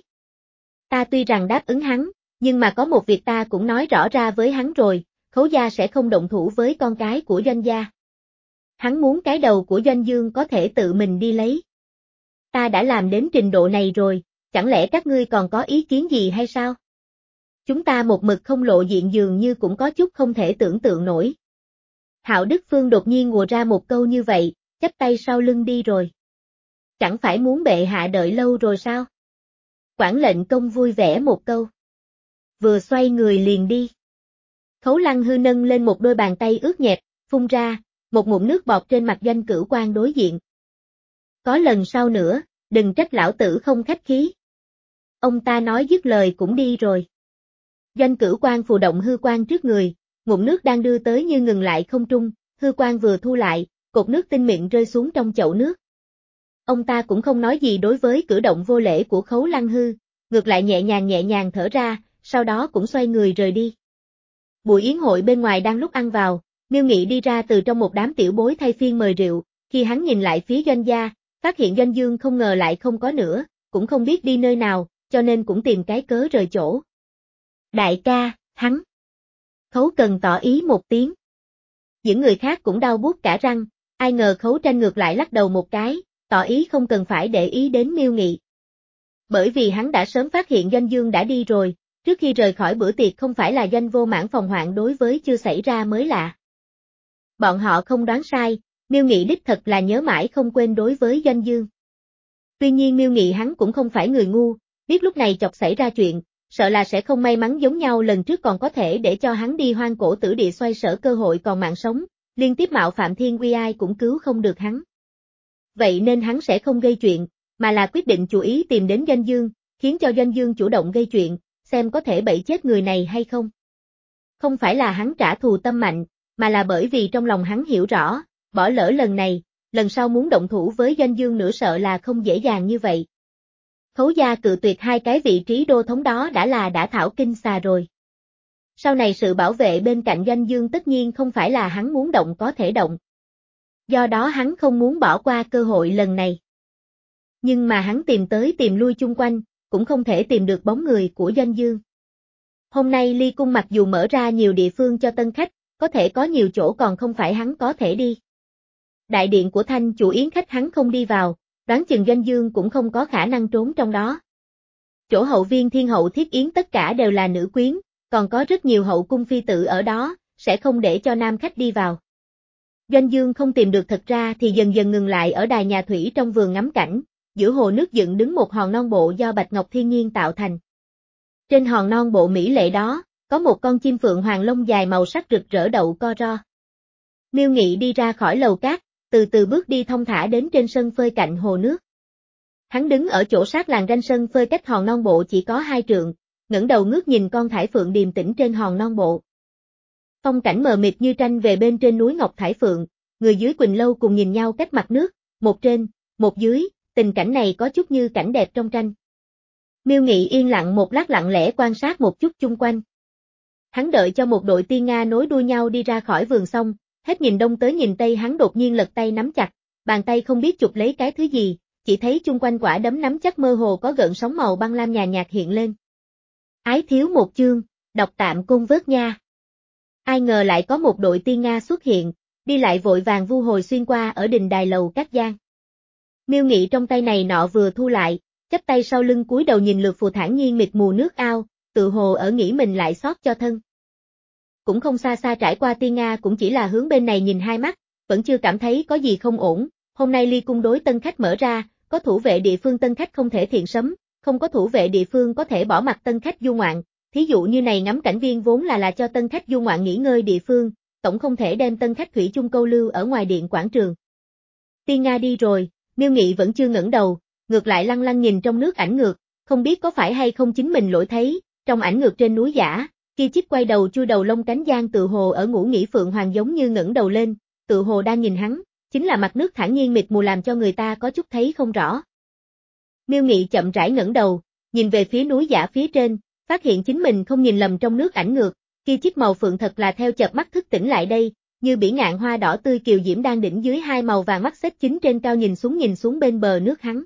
Ta tuy rằng đáp ứng hắn, nhưng mà có một việc ta cũng nói rõ ra với hắn rồi, Khấu gia sẽ không động thủ với con cái của Doanh gia. Hắn muốn cái đầu của Doanh Dương có thể tự mình đi lấy. Ta đã làm đến trình độ này rồi, chẳng lẽ các ngươi còn có ý kiến gì hay sao? Chúng ta một mực không lộ diện dường như cũng có chút không thể tưởng tượng nổi. Hạo Đức Phương đột nhiên ngùa ra một câu như vậy, chắp tay sau lưng đi rồi. Chẳng phải muốn bệ hạ đợi lâu rồi sao? Quản lệnh công vui vẻ một câu. Vừa xoay người liền đi. Khấu Lăng Hư nâng lên một đôi bàn tay ướt nhẹp, phun ra, một ngụm nước bọt trên mặt Doanh Cửu Quan đối diện. Có lần sau nữa, đừng trách lão tử không khách khí. Ông ta nói dứt lời cũng đi rồi. Doanh Cửu Quan phù động hư quan trước người, ngụm nước đang đưa tới như ngừng lại không trung, hư quan vừa thu lại, cột nước tinh mịn rơi xuống trong chậu nước. Ông ta cũng không nói gì đối với cử động vô lễ của Khấu Lăng Hư, ngược lại nhẹ nhàng nhẹ nhàng thở ra, sau đó cũng xoay người rời đi. Buổi yến hội bên ngoài đang lúc ăn vào, Miêu Nghị đi ra từ trong một đám tiểu bối thay phiên mời rượu, khi hắn nhìn lại phía Doanh gia, phát hiện Doanh Dương không ngờ lại không có nữa, cũng không biết đi nơi nào, cho nên cũng tìm cái cớ rời chỗ. Đại ca, hắn. Khấu Cần tỏ ý một tiếng. Những người khác cũng đau buốt cả răng, ai ngờ Khấu Tranh ngược lại lắc đầu một cái, tỏ ý không cần phải để ý đến Miêu Nghị. Bởi vì hắn đã sớm phát hiện Doanh Dương đã đi rồi, trước khi rời khỏi bữa tiệc không phải là Doanh Vô Mãn phòng hoạn đối với chưa xảy ra mới lạ. Bọn họ không đoán sai, Miêu Nghị đích thật là nhớ mãi không quên đối với Doanh Dương. Tuy nhiên Miêu Nghị hắn cũng không phải người ngu, biết lúc này chọc xảy ra chuyện, sợ là sẽ không may mắn giống nhau lần trước còn có thể để cho hắn đi hoang cổ tử địa xoay sở cơ hội còn mạng sống, liên tiếp mạo phạm thiên uy ai cũng cứu không được hắn. Vậy nên hắn sẽ không gây chuyện, mà là quyết định chú ý tìm đến Doanh Dương, khiến cho Doanh Dương chủ động gây chuyện, xem có thể bẫy chết người này hay không. Không phải là hắn trả thù tâm mạnh, mà là bởi vì trong lòng hắn hiểu rõ, bỏ lỡ lần này, lần sau muốn động thủ với Doanh Dương nữa sợ là không dễ dàng như vậy. Khấu gia cự tuyệt hai cái vị trí đô thống đó đã là đã thảo kinh xà rồi. Sau này sự bảo vệ bên cạnh Doanh Dương tất nhiên không phải là hắn muốn động có thể động. Do đó hắn không muốn bỏ qua cơ hội lần này. Nhưng mà hắn tìm tới tìm lui chung quanh, cũng không thể tìm được bóng người của Doanh Dương. Hôm nay Ly Cung mặc dù mở ra nhiều địa phương cho tân khách, có thể có nhiều chỗ còn không phải hắn có thể đi. Đại điện của Thanh chủ yến khách hắn không đi vào, đoán chừng Doanh Dương cũng không có khả năng trốn trong đó. Chỗ hậu viên thiên hậu thiết yến tất cả đều là nữ quyến, còn có rất nhiều hậu cung phi tử ở đó, sẽ không để cho nam khách đi vào. Doanh Dương không tìm được thật ra thì dần dần ngừng lại ở đài nhà thủy trong vườn ngắm cảnh, giữa hồ nước dựng đứng một hòn non bộ do bạch ngọc thiên nhiên tạo thành. Trên hòn non bộ mỹ lệ đó, có một con chim phượng hoàng lông dài màu sắc rực rỡ đậu co ro. Miêu Nghị đi ra khỏi lầu cát, từ từ bước đi thong thả đến trên sân phơi cạnh hồ nước. Hắn đứng ở chỗ sát làn ranh sân phơi cách hòn non bộ chỉ có hai trượng, ngẩng đầu ngước nhìn con thải phượng điềm tĩnh trên hòn non bộ. Phong cảnh mờ mịt như tranh về bên trên núi Ngọc Thải Phượng, người dưới Quỳnh Lâu cùng nhìn nhau cách mặt nước, một trên, một dưới, tình cảnh này có chút như cảnh đẹp trong tranh. Miêu Nghị yên lặng một lát lặng lẽ quan sát một chút chung quanh. Hắn đợi cho một đội tiên Nga nối đuôi nhau đi ra khỏi vườn xong, hết nhìn đông tới nhìn tây hắn đột nhiên lật tay nắm chặt, bàn tay không biết chụp lấy cái thứ gì, chỉ thấy chung quanh quả đấm nắm chắc mơ hồ có gợn sóng màu băng lam nhàn nhạt hiện lên. Ái thiếu một chương, đọc tạm cung vớt nha. Ai ngờ lại có một đội tiên Nga xuất hiện, đi lại vội vàng vu hồi xuyên qua ở đình đài lầu các gian. Miêu Nghị trong tay này nọ vừa thu lại, chắp tay sau lưng cúi đầu nhìn lượt phù thản nhiên mịt mù nước ao, tự hồ ở nghĩ mình lại xót cho thân. Cũng không xa xa trải qua tiên Nga cũng chỉ là hướng bên này nhìn hai mắt, vẫn chưa cảm thấy có gì không ổn, hôm nay ly cung đối tân khách mở ra, có thủ vệ địa phương tân khách không thể thiện sấm, không có thủ vệ địa phương có thể bỏ mặc tân khách du ngoạn, thí dụ như này ngắm cảnh viên vốn là là cho tân khách du ngoạn nghỉ ngơi địa phương, tổng không thể đem tân khách thủy chung câu lưu ở ngoài điện quảng trường. Tiên Nga đi rồi, Miêu Nghị vẫn chưa ngẩng đầu, ngược lại lăng lăng nhìn trong nước ảnh ngược, không biết có phải hay không chính mình lỗi thấy, trong ảnh ngược trên núi giả, kia chiếc quay đầu chui đầu lông cánh giang tự hồ ở ngủ nghỉ phượng hoàng giống như ngẩng đầu lên, tự hồ đang nhìn hắn, chính là mặt nước thản nhiên mịt mù làm cho người ta có chút thấy không rõ. Miêu Nghị chậm rãi ngẩng đầu, nhìn về phía núi giả phía trên, phát hiện chính mình không nhìn lầm trong nước ảnh ngược, kia chiếc màu phượng thật là theo chợp mắt thức tỉnh lại đây, như bỉ ngạn hoa đỏ tươi kiều diễm đang đỉnh dưới hai màu vàng mắt xếp chính trên cao nhìn xuống nhìn xuống bên bờ nước hắn.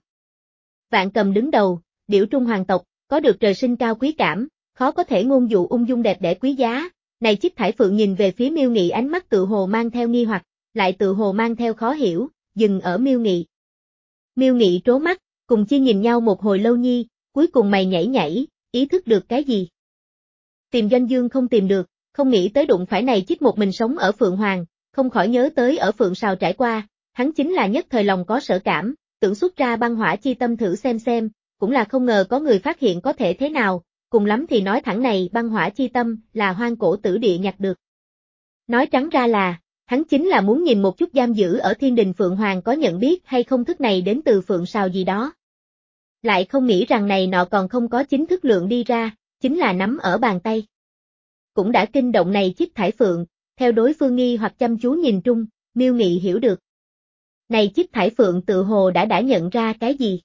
Vạn Cầm đứng đầu, điểu trung hoàng tộc, có được trời sinh cao quý cảm, khó có thể ngôn dụ ung dung đẹp đẽ quý giá, này chiếc thải phượng nhìn về phía Miêu Nghị ánh mắt tự hồ mang theo nghi hoặc, lại tự hồ mang theo khó hiểu, dừng ở Miêu Nghị. Miêu Nghị trố mắt, cùng chi nhìn nhau một hồi lâu nhi, cuối cùng mày nhảy nhảy, ý thức được cái gì. Tìm doanh dương không tìm được, không nghĩ tới đụng phải này chiếc một mình sống ở Phượng Hoàng, không khỏi nhớ tới ở Phượng Sào trải qua, hắn chính là nhất thời lòng có sở cảm, tưởng xuất ra băng hỏa chi tâm thử xem xem, cũng là không ngờ có người phát hiện có thể thế nào, cùng lắm thì nói thẳng này băng hỏa chi tâm là hoang cổ tử địa nhặt được. Nói trắng ra là, hắn chính là muốn nhìn một chút giam giữ ở thiên đình Phượng Hoàng có nhận biết hay không thức này đến từ Phượng Sào gì đó. Lại không nghĩ rằng này nọ còn không có chính thức lượng đi ra, chính là nắm ở bàn tay. Cũng đã kinh động này chiếc thải phượng, theo đối phương nghi hoặc chăm chú nhìn trung, Miêu Nghị hiểu được. Này chiếc thải phượng tự hồ đã đã nhận ra cái gì.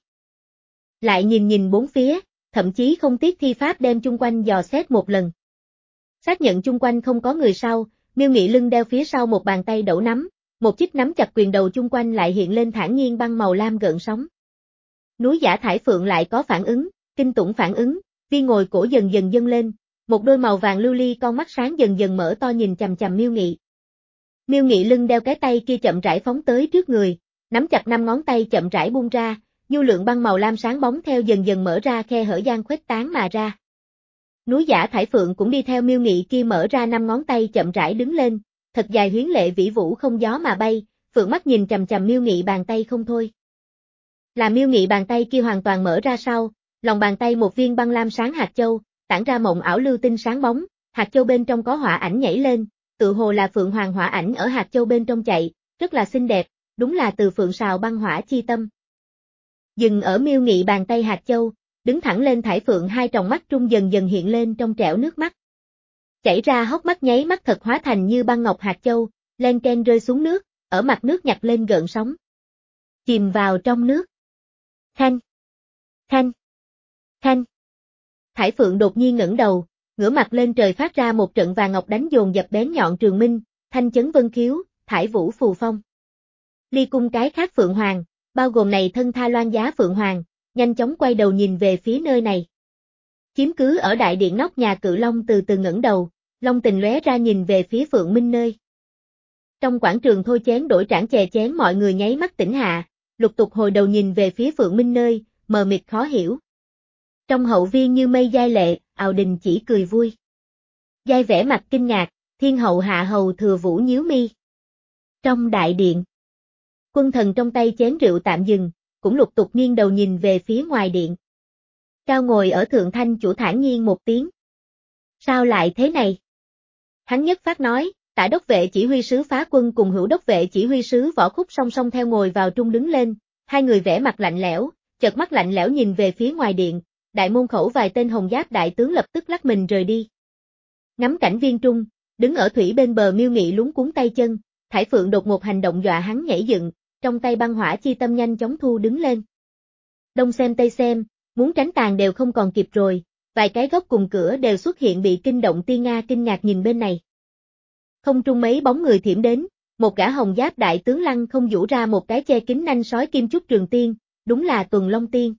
Lại nhìn nhìn bốn phía, thậm chí không tiếc thi pháp đem chung quanh dò xét một lần. Xác nhận chung quanh không có người sau, Miêu Nghị lưng đeo phía sau một bàn tay đẩu nắm, một chiếc nắm chặt quyền đầu chung quanh lại hiện lên thản nhiên băng màu lam gợn sóng. Núi giả thải phượng lại có phản ứng, kinh tủng phản ứng, viên ngồi cổ dần dần dâng lên, một đôi màu vàng lưu ly con mắt sáng dần dần mở to nhìn chằm chằm Miêu Nghị. Miêu Nghị lưng đeo cái tay kia chậm rãi phóng tới trước người, nắm chặt năm ngón tay chậm rãi buông ra, nhu lượng băng màu lam sáng bóng theo dần dần mở ra khe hở gian khuếch tán mà ra. Núi giả thải phượng cũng đi theo Miêu Nghị kia mở ra năm ngón tay chậm rãi đứng lên, thật dài huyến lệ vĩ vũ không gió mà bay, phượng mắt nhìn chằm chằm Miêu Nghị bàn tay không thôi. Là Miêu Nghị bàn tay kia hoàn toàn mở ra sau, lòng bàn tay một viên băng lam sáng hạt châu, tản ra mộng ảo lưu tinh sáng bóng, hạt châu bên trong có hỏa ảnh nhảy lên, tự hồ là Phượng Hoàng hỏa ảnh ở hạt châu bên trong chạy, rất là xinh đẹp, đúng là từ Phượng Sào băng hỏa chi tâm. Dừng ở Miêu Nghị bàn tay hạt châu, đứng thẳng lên thải phượng hai tròng mắt trung dần dần hiện lên trong trẻo nước mắt. Chảy ra hốc mắt nháy mắt thật hóa thành như băng ngọc hạt châu, len ken rơi xuống nước, ở mặt nước nhặt lên gợn sóng. Chìm vào trong nước. Thanh. Thanh. Thanh. Thải phượng đột nhiên ngẩng đầu, ngửa mặt lên trời phát ra một trận vàng ngọc đánh dồn dập bén nhọn trường minh, thanh chấn vân khiếu, thải vũ phù phong. Ly cung cái khác Phượng Hoàng, bao gồm này thân tha loan giá Phượng Hoàng, nhanh chóng quay đầu nhìn về phía nơi này. Chiếm cứ ở đại điện nóc nhà Cự Long từ từ ngẩng đầu, Long tình lóe ra nhìn về phía Phượng Minh nơi. Trong quảng trường thôi chén đổi trảng chè chén mọi người nháy mắt tỉnh hạ, lục tục hồi đầu nhìn về phía Phượng Minh nơi, mờ mịt khó hiểu. Trong hậu viên như mây giai lệ, Ào Đình chỉ cười vui. Giai vẻ mặt kinh ngạc, thiên hậu hạ hầu thừa vũ nhíu mi. Trong đại điện, quân thần trong tay chén rượu tạm dừng, cũng lục tục nghiêng đầu nhìn về phía ngoài điện. Cao ngồi ở thượng thanh chủ thản nhiên một tiếng. Sao lại thế này? Hắn nhất phát nói, Tả đốc vệ chỉ huy sứ Phá Quân cùng Hữu đốc vệ chỉ huy sứ Võ Khúc song song theo ngồi vào trung đứng lên, hai người vẻ mặt lạnh lẽo, chợt mắt lạnh lẽo nhìn về phía ngoài điện, đại môn khẩu vài tên hồng giáp đại tướng lập tức lắc mình rời đi. Ngắm cảnh viên trung, đứng ở thủy bên bờ Miêu Nghị luống cuống tay chân, Thải Phượng đột ngột hành động dọa hắn nhảy dựng, trong tay băng hỏa chi tâm nhanh chóng thu đứng lên. Đông xem tây xem, muốn tránh tàn đều không còn kịp rồi, vài cái góc cùng cửa đều xuất hiện bị kinh động Tiên Nga kinh ngạc nhìn bên này. Không trung mấy bóng người thiểm đến, một gã hồng giáp đại tướng lăng không vũ ra một cái che kính nanh sói kim trúc trường tiên, đúng là Tuần Long Tiên.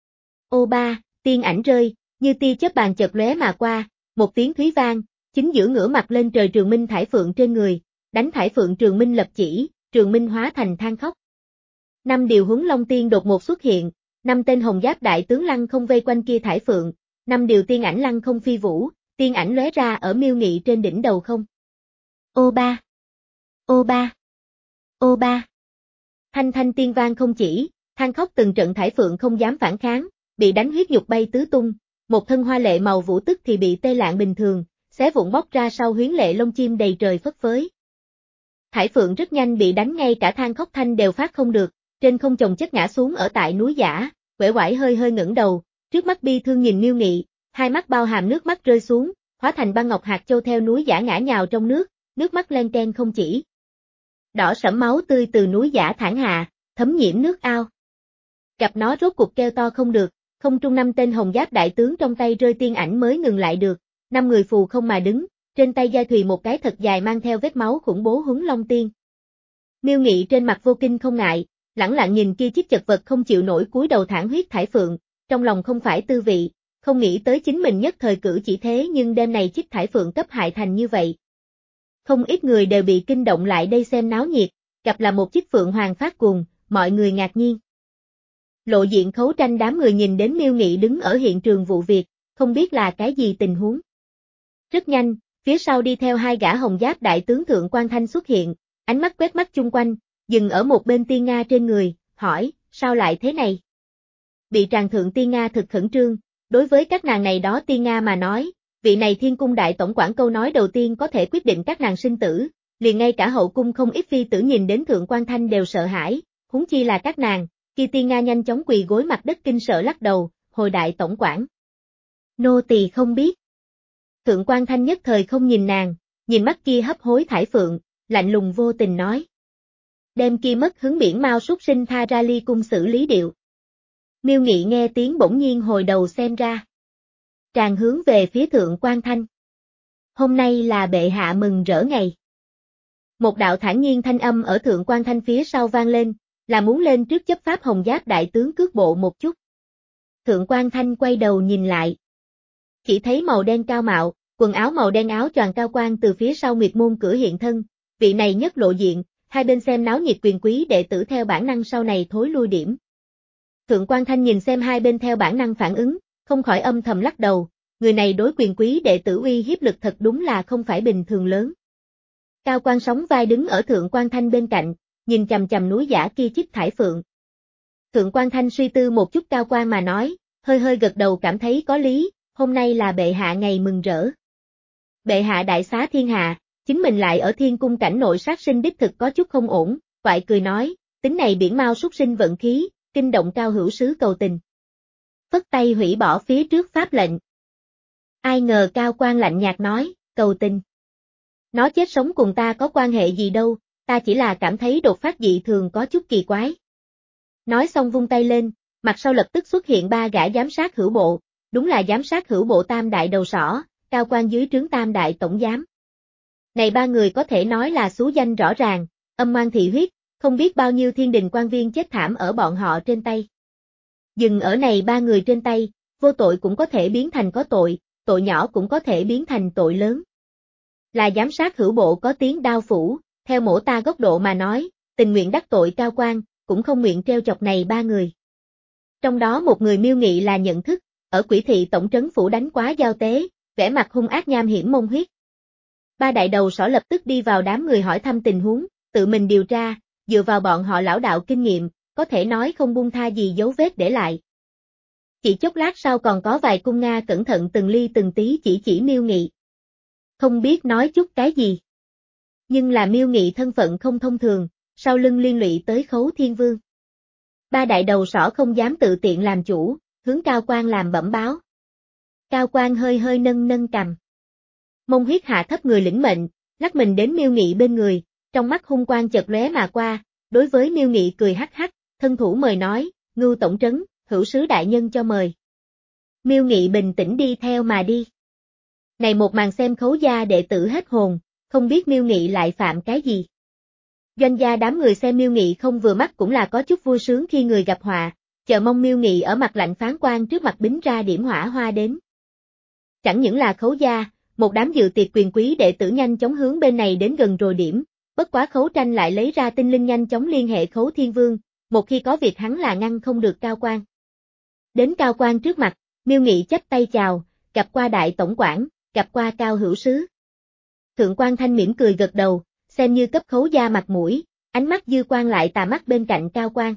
Ô ba, tiên ảnh rơi, như tia chớp bàn chợt lóe mà qua, một tiếng thúy vang, chính giữa ngửa mặt lên trời Trường Minh Thải Phượng trên người, đánh Thải Phượng Trường Minh lập chỉ, Trường Minh hóa thành than khóc. Năm điều huấn Long Tiên đột ngột xuất hiện, năm tên hồng giáp đại tướng lăng không vây quanh kia Thải Phượng, năm điều tiên ảnh lăng không phi vũ, tiên ảnh lóe ra ở Miêu Nghị trên đỉnh đầu không. Ô ba, ô ba, ô ba. Thanh thanh tiên vang không chỉ, than khóc từng trận Thải Phượng không dám phản kháng, bị đánh huyết nhục bay tứ tung, một thân hoa lệ màu vũ tức thì bị tê lạng bình thường, xé vụn bóc ra sau huyến lệ lông chim đầy trời phất phới. Thải Phượng rất nhanh bị đánh ngay cả than khóc thanh đều phát không được, trên không chồng chất ngã xuống ở tại núi giả, uể oải hơi hơi ngẩng đầu, trước mắt bi thương nhìn Miêu Nghị, hai mắt bao hàm nước mắt rơi xuống, hóa thành băng ngọc hạt châu theo núi giả ngã nhào trong nước, nước mắt len ken không chỉ. Đỏ sẫm máu tươi từ núi giả thẳng hạ, thấm nhiễm nước ao. Gặp nó rốt cuộc kêu to không được, không trung năm tên hồng giáp đại tướng trong tay rơi tiên ảnh mới ngừng lại được, năm người phù không mà đứng, trên tay Giai Thùy một cái thật dài mang theo vết máu khủng bố huấn Long Tiên. Miêu Nghị trên mặt vô kinh không ngại, lẳng lặng nhìn kia chiếc chật vật không chịu nổi cúi đầu thẳng huyết Thải Phượng, trong lòng không phải tư vị, không nghĩ tới chính mình nhất thời cử chỉ thế nhưng đêm này chiếc Thải Phượng cấp hại thành như vậy. Không ít người đều bị kinh động lại đây xem náo nhiệt, gặp là một chiếc Phượng Hoàng phát cuồng, mọi người ngạc nhiên. Lộ diện khấu tranh đám người nhìn đến Miêu Nghị đứng ở hiện trường vụ việc, không biết là cái gì tình huống. Rất nhanh, phía sau đi theo hai gã hồng giáp đại tướng Thượng Quan Thanh xuất hiện, ánh mắt quét mắt chung quanh, dừng ở một bên Tiên Nga trên người, hỏi, sao lại thế này? Bị tràng thượng Tiên Nga thực khẩn trương, đối với các nàng này đó Tiên Nga mà nói, vị này Thiên Cung đại tổng quản câu nói đầu tiên có thể quyết định các nàng sinh tử, liền ngay cả hậu cung không ít phi tử nhìn đến Thượng Quan Thanh đều sợ hãi, huống chi là các nàng. Kia Tiên Nga nhanh chóng quỳ gối mặt đất kinh sợ lắc đầu, hồi đại tổng quản. Nô tỳ không biết. Thượng Quan Thanh nhất thời không nhìn nàng, nhìn mắt kia hấp hối Thải Phượng, lạnh lùng vô tình nói. Đem kia mất hứng biển mau súc sinh tha ra ly cung xử lý điệu. Miêu Nghị nghe tiếng bỗng nhiên hồi đầu xem ra. Tràn hướng về phía Thượng Quan Thanh. Hôm nay là bệ hạ mừng rỡ ngày. Một đạo thản nhiên thanh âm ở Thượng Quan Thanh phía sau vang lên, là muốn lên trước chấp pháp hồng giáp đại tướng cước bộ một chút. Thượng Quan Thanh quay đầu nhìn lại. Chỉ thấy màu đen cao mạo, quần áo màu đen áo choàng cao quan từ phía sau Nguyệt môn cửa hiện thân, vị này nhất lộ diện, hai bên xem náo nhiệt quyền quý đệ tử theo bản năng sau này thối lui điểm. Thượng Quan Thanh nhìn xem hai bên theo bản năng phản ứng, không khỏi âm thầm lắc đầu, người này đối quyền quý đệ tử uy hiếp lực thật đúng là không phải bình thường lớn. Cao quan sóng vai đứng ở Thượng Quan Thanh bên cạnh, nhìn chằm chằm núi giả kia chiếc Thải Phượng. Thượng Quan Thanh suy tư một chút Cao quan mà nói, hơi hơi gật đầu cảm thấy có lý, hôm nay là bệ hạ ngày mừng rỡ. Bệ hạ đại xá thiên hạ, chính mình lại ở thiên cung cảnh nội sát sinh đích thực có chút không ổn, quại cười nói, tính này biển mau súc sinh vận khí, kinh động Cao hữu sứ cầu tình. Phất tay hủy bỏ phía trước pháp lệnh. Ai ngờ Cao quan lạnh nhạt nói, cầu tình. Nó chết sống cùng ta có quan hệ gì đâu, ta chỉ là cảm thấy đột phát dị thường có chút kỳ quái. Nói xong vung tay lên, mặt sau lập tức xuất hiện ba gã giám sát hữu bộ, đúng là giám sát hữu bộ tam đại đầu sỏ, cao quan dưới trướng tam đại tổng giám. Này ba người có thể nói là xú danh rõ ràng, âm ngoan thị huyết, không biết bao nhiêu thiên đình quan viên chết thảm ở bọn họ trên tay. Dừng ở này ba người trên tay, vô tội cũng có thể biến thành có tội, tội nhỏ cũng có thể biến thành tội lớn. Là giám sát hữu bộ có tiếng đao phủ, theo mổ ta góc độ mà nói, tình nguyện đắc tội cao quan, cũng không nguyện treo chọc này ba người. Trong đó một người Miêu Nghị là nhận thức, ở Quỷ thị tổng trấn phủ đánh quá giao tế, vẻ mặt hung ác nham hiểm mông huyết. Ba đại đầu sỏ lập tức đi vào đám người hỏi thăm tình huống, tự mình điều tra, dựa vào bọn họ lão đạo kinh nghiệm, có thể nói không buông tha gì dấu vết để lại. Chỉ chốc lát sau còn có vài cung Nga cẩn thận từng ly từng tí chỉ chỉ Miêu Nghị. Không biết nói chút cái gì. Nhưng là Miêu Nghị thân phận không thông thường, sau lưng liên lụy tới Khấu Thiên Vương. Ba đại đầu sỏ không dám tự tiện làm chủ, hướng Cao Quang làm bẩm báo. Cao Quang hơi hơi nâng nâng cằm. Mông Huyết hạ thấp người lĩnh mệnh, lắc mình đến Miêu Nghị bên người, trong mắt hung quang chợt lóe mà qua, đối với Miêu Nghị cười hắc hắc, thân thủ mời nói, Ngưu tổng trấn, hữu sứ đại nhân cho mời. Miêu Nghị bình tĩnh đi theo mà đi. Này một màn xem Khấu gia đệ tử hết hồn, không biết Miêu Nghị lại phạm cái gì. Doanh gia đám người xem Miêu Nghị không vừa mắt cũng là có chút vui sướng khi người gặp họa, chờ mong Miêu Nghị ở mặt lạnh phán quan trước mặt bính ra điểm hỏa hoa đến. Chẳng những là Khấu gia, một đám dự tiệc quyền quý đệ tử nhanh chóng hướng bên này đến gần rồi điểm, bất quá Khấu Tranh lại lấy ra tinh linh nhanh chóng liên hệ Khấu Thiên Vương, một khi có việc hắn là ngăn không được Cao Quang. Đến Cao Quang trước mặt, Miêu Nghị chắp tay chào, gặp qua đại tổng quản, gặp qua Cao hữu sứ. Thượng quan Thanh mỉm cười gật đầu, xem như cấp Khấu gia mặt mũi, ánh mắt dư quan lại tà mắt bên cạnh Cao Quang.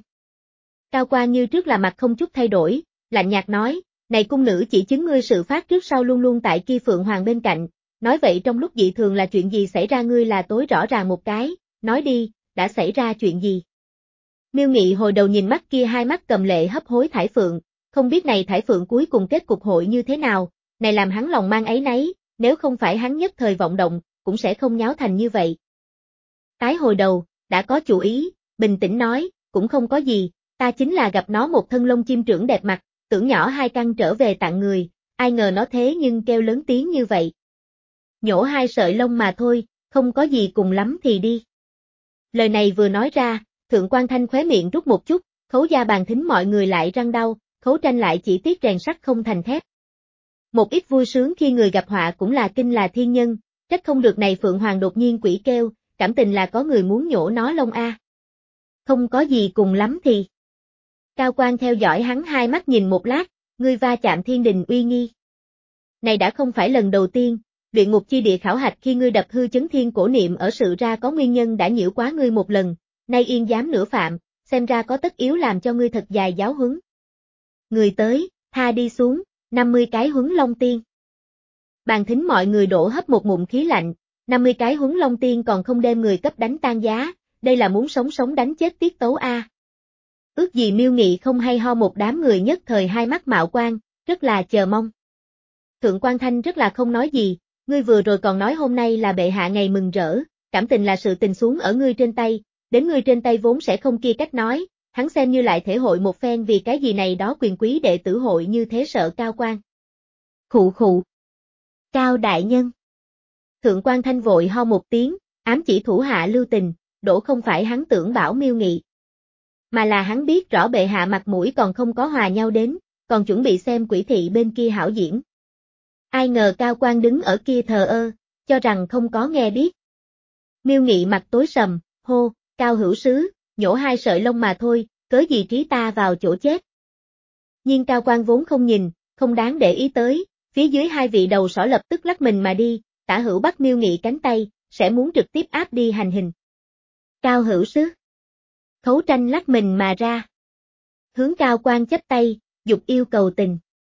Cao Quang như trước là mặt không chút thay đổi, lạnh nhạt nói, này cung nữ chỉ chứng ngươi sự phát trước sau luôn luôn tại kia Phượng Hoàng bên cạnh, nói vậy trong lúc dị thường là chuyện gì xảy ra ngươi là tối rõ ràng một cái, nói đi, đã xảy ra chuyện gì? Miêu Nghị hồi đầu nhìn mắt kia hai mắt cầm lệ hấp hối Thải Phượng, không biết này Thải Phượng cuối cùng kết cục hội như thế nào, này làm hắn lòng mang áy náy, nếu không phải hắn nhất thời vọng động, cũng sẽ không nháo thành như vậy. Tái hồi đầu, đã có chủ ý, bình tĩnh nói, cũng không có gì, ta chính là gặp nó một thân lông chim trưởng đẹp mặt, tưởng nhỏ hai căn trở về tặng người, ai ngờ nó thế nhưng kêu lớn tiếng như vậy. Nhổ hai sợi lông mà thôi, không có gì cùng lắm thì đi. Lời này vừa nói ra, Thượng quan Thanh khóe miệng rút một chút, Khấu gia bàn thính mọi người lại răng đau, Khấu Tranh lại chỉ tiếc rèn sắt không thành thép. Một ít vui sướng khi người gặp họa cũng là kinh là thiên nhân, trách không được này Phượng Hoàng đột nhiên quỷ kêu, cảm tình là có người muốn nhổ nó lông a. Không có gì cùng lắm thì. Cao Quang theo dõi hắn hai mắt nhìn một lát, ngươi va chạm thiên đình uy nghi. Này đã không phải lần đầu tiên, luyện ngục chi địa khảo hạch khi ngươi đập hư chấn thiên cổ niệm ở sự ra có nguyên nhân đã nhiễu quá ngươi một lần, nay yên dám nửa phạm, xem ra có tất yếu làm cho ngươi thật dài giáo huấn. Người tới, tha đi xuống, năm mươi cái huấn long tiên. Bàn thính mọi người đổ hấp một ngụm khí lạnh, năm mươi cái huấn long tiên còn không đem người cấp đánh tan giá, đây là muốn sống sống đánh chết tiết tấu a. Ước gì Miêu Nghị không hay ho một đám người nhất thời hai mắt mạo quang, rất là chờ mong. Thượng quan Thanh rất là không nói gì, ngươi vừa rồi còn nói hôm nay là bệ hạ ngày mừng rỡ, cảm tình là sự tình xuống ở ngươi trên tay, đến ngươi trên tay vốn sẽ không kia cách nói, hắn xem như lại thể hội một phen vì cái gì này đó quyền quý đệ tử hội như thế sợ Cao Quang. Khụ khụ. Cao đại nhân. Thượng quan Thanh vội ho một tiếng, ám chỉ thủ hạ lưu tình, đổ không phải hắn tưởng bảo Miêu Nghị. Mà là hắn biết rõ bệ hạ mặt mũi còn không có hòa nhau đến, còn chuẩn bị xem quỷ thị bên kia hảo diễn. Ai ngờ Cao Quang đứng ở kia thờ ơ, cho rằng không có nghe biết. Miêu Nghị mặt tối sầm, hô, Cao hữu sứ, nhổ hai sợi lông mà thôi, cớ gì trí ta vào chỗ chết. Nhưng Cao Quang vốn không nhìn, không đáng để ý tới, phía dưới hai vị đầu sỏ lập tức lắc mình mà đi, Tả Hữu bắt Miêu Nghị cánh tay, sẽ muốn trực tiếp áp đi hành hình. Cao hữu sứ. Khấu Tranh lắc mình mà ra. Hướng Cao Quang chắp tay, dục yêu cầu tình.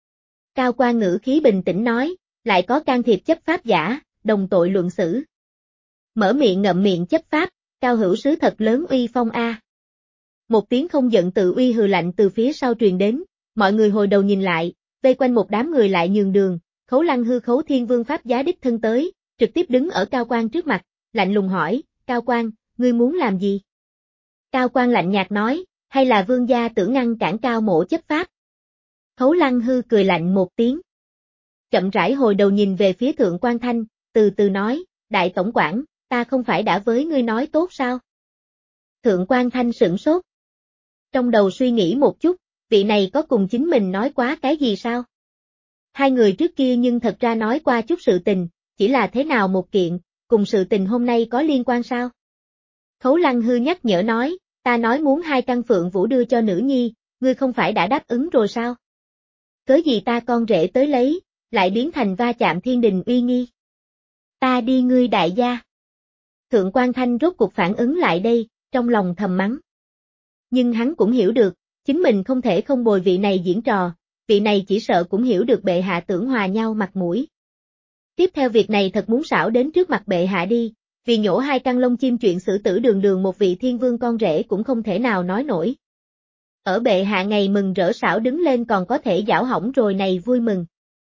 Cao Quang ngữ khí bình tĩnh nói, lại có can thiệp chấp pháp giả, đồng tội luận xử. Mở miệng ngậm miệng chấp pháp, Cao hữu sứ thật lớn uy phong a. Một tiếng không giận tự uy hừ lạnh từ phía sau truyền đến, mọi người hồi đầu nhìn lại, vây quanh một đám người lại nhường đường, Khấu Lăng hư Khấu Thiên Vương pháp giá đích thân tới, trực tiếp đứng ở Cao Quang trước mặt, lạnh lùng hỏi, Cao Quang, ngươi muốn làm gì? Cao Quang lạnh nhạt nói, hay là vương gia tưởng ngăn cản Cao mỗ chấp pháp? Khấu Lăng hư cười lạnh một tiếng. Chậm rãi hồi đầu nhìn về phía Thượng quan Thanh, từ từ nói, đại tổng quản, ta không phải đã với ngươi nói tốt sao? Thượng quan Thanh sửng sốt. Trong đầu suy nghĩ một chút, vị này có cùng chính mình nói quá cái gì sao? Hai người trước kia nhưng thật ra nói qua chút sự tình, chỉ là thế nào một kiện, cùng sự tình hôm nay có liên quan sao? Khấu Lăng hư nhắc nhở nói, ta nói muốn hai căn phượng vũ đưa cho nữ nhi, ngươi không phải đã đáp ứng rồi sao? Cớ gì ta con rể tới lấy, lại biến thành va chạm thiên đình uy nghi? Ta đi ngươi đại gia. Thượng quan Thanh rốt cuộc phản ứng lại đây, trong lòng thầm mắng. Nhưng hắn cũng hiểu được, chính mình không thể không bồi vị này diễn trò, vị này chỉ sợ cũng hiểu được bệ hạ tưởng hòa nhau mặt mũi. Tiếp theo việc này thật muốn xảo đến trước mặt bệ hạ đi, vì nhổ hai căn lông chim chuyện xử tử đường đường một vị thiên vương con rể cũng không thể nào nói nổi. Ở bệ hạ ngày mừng rỡ xảo đứng lên còn có thể giảo hỏng rồi này vui mừng.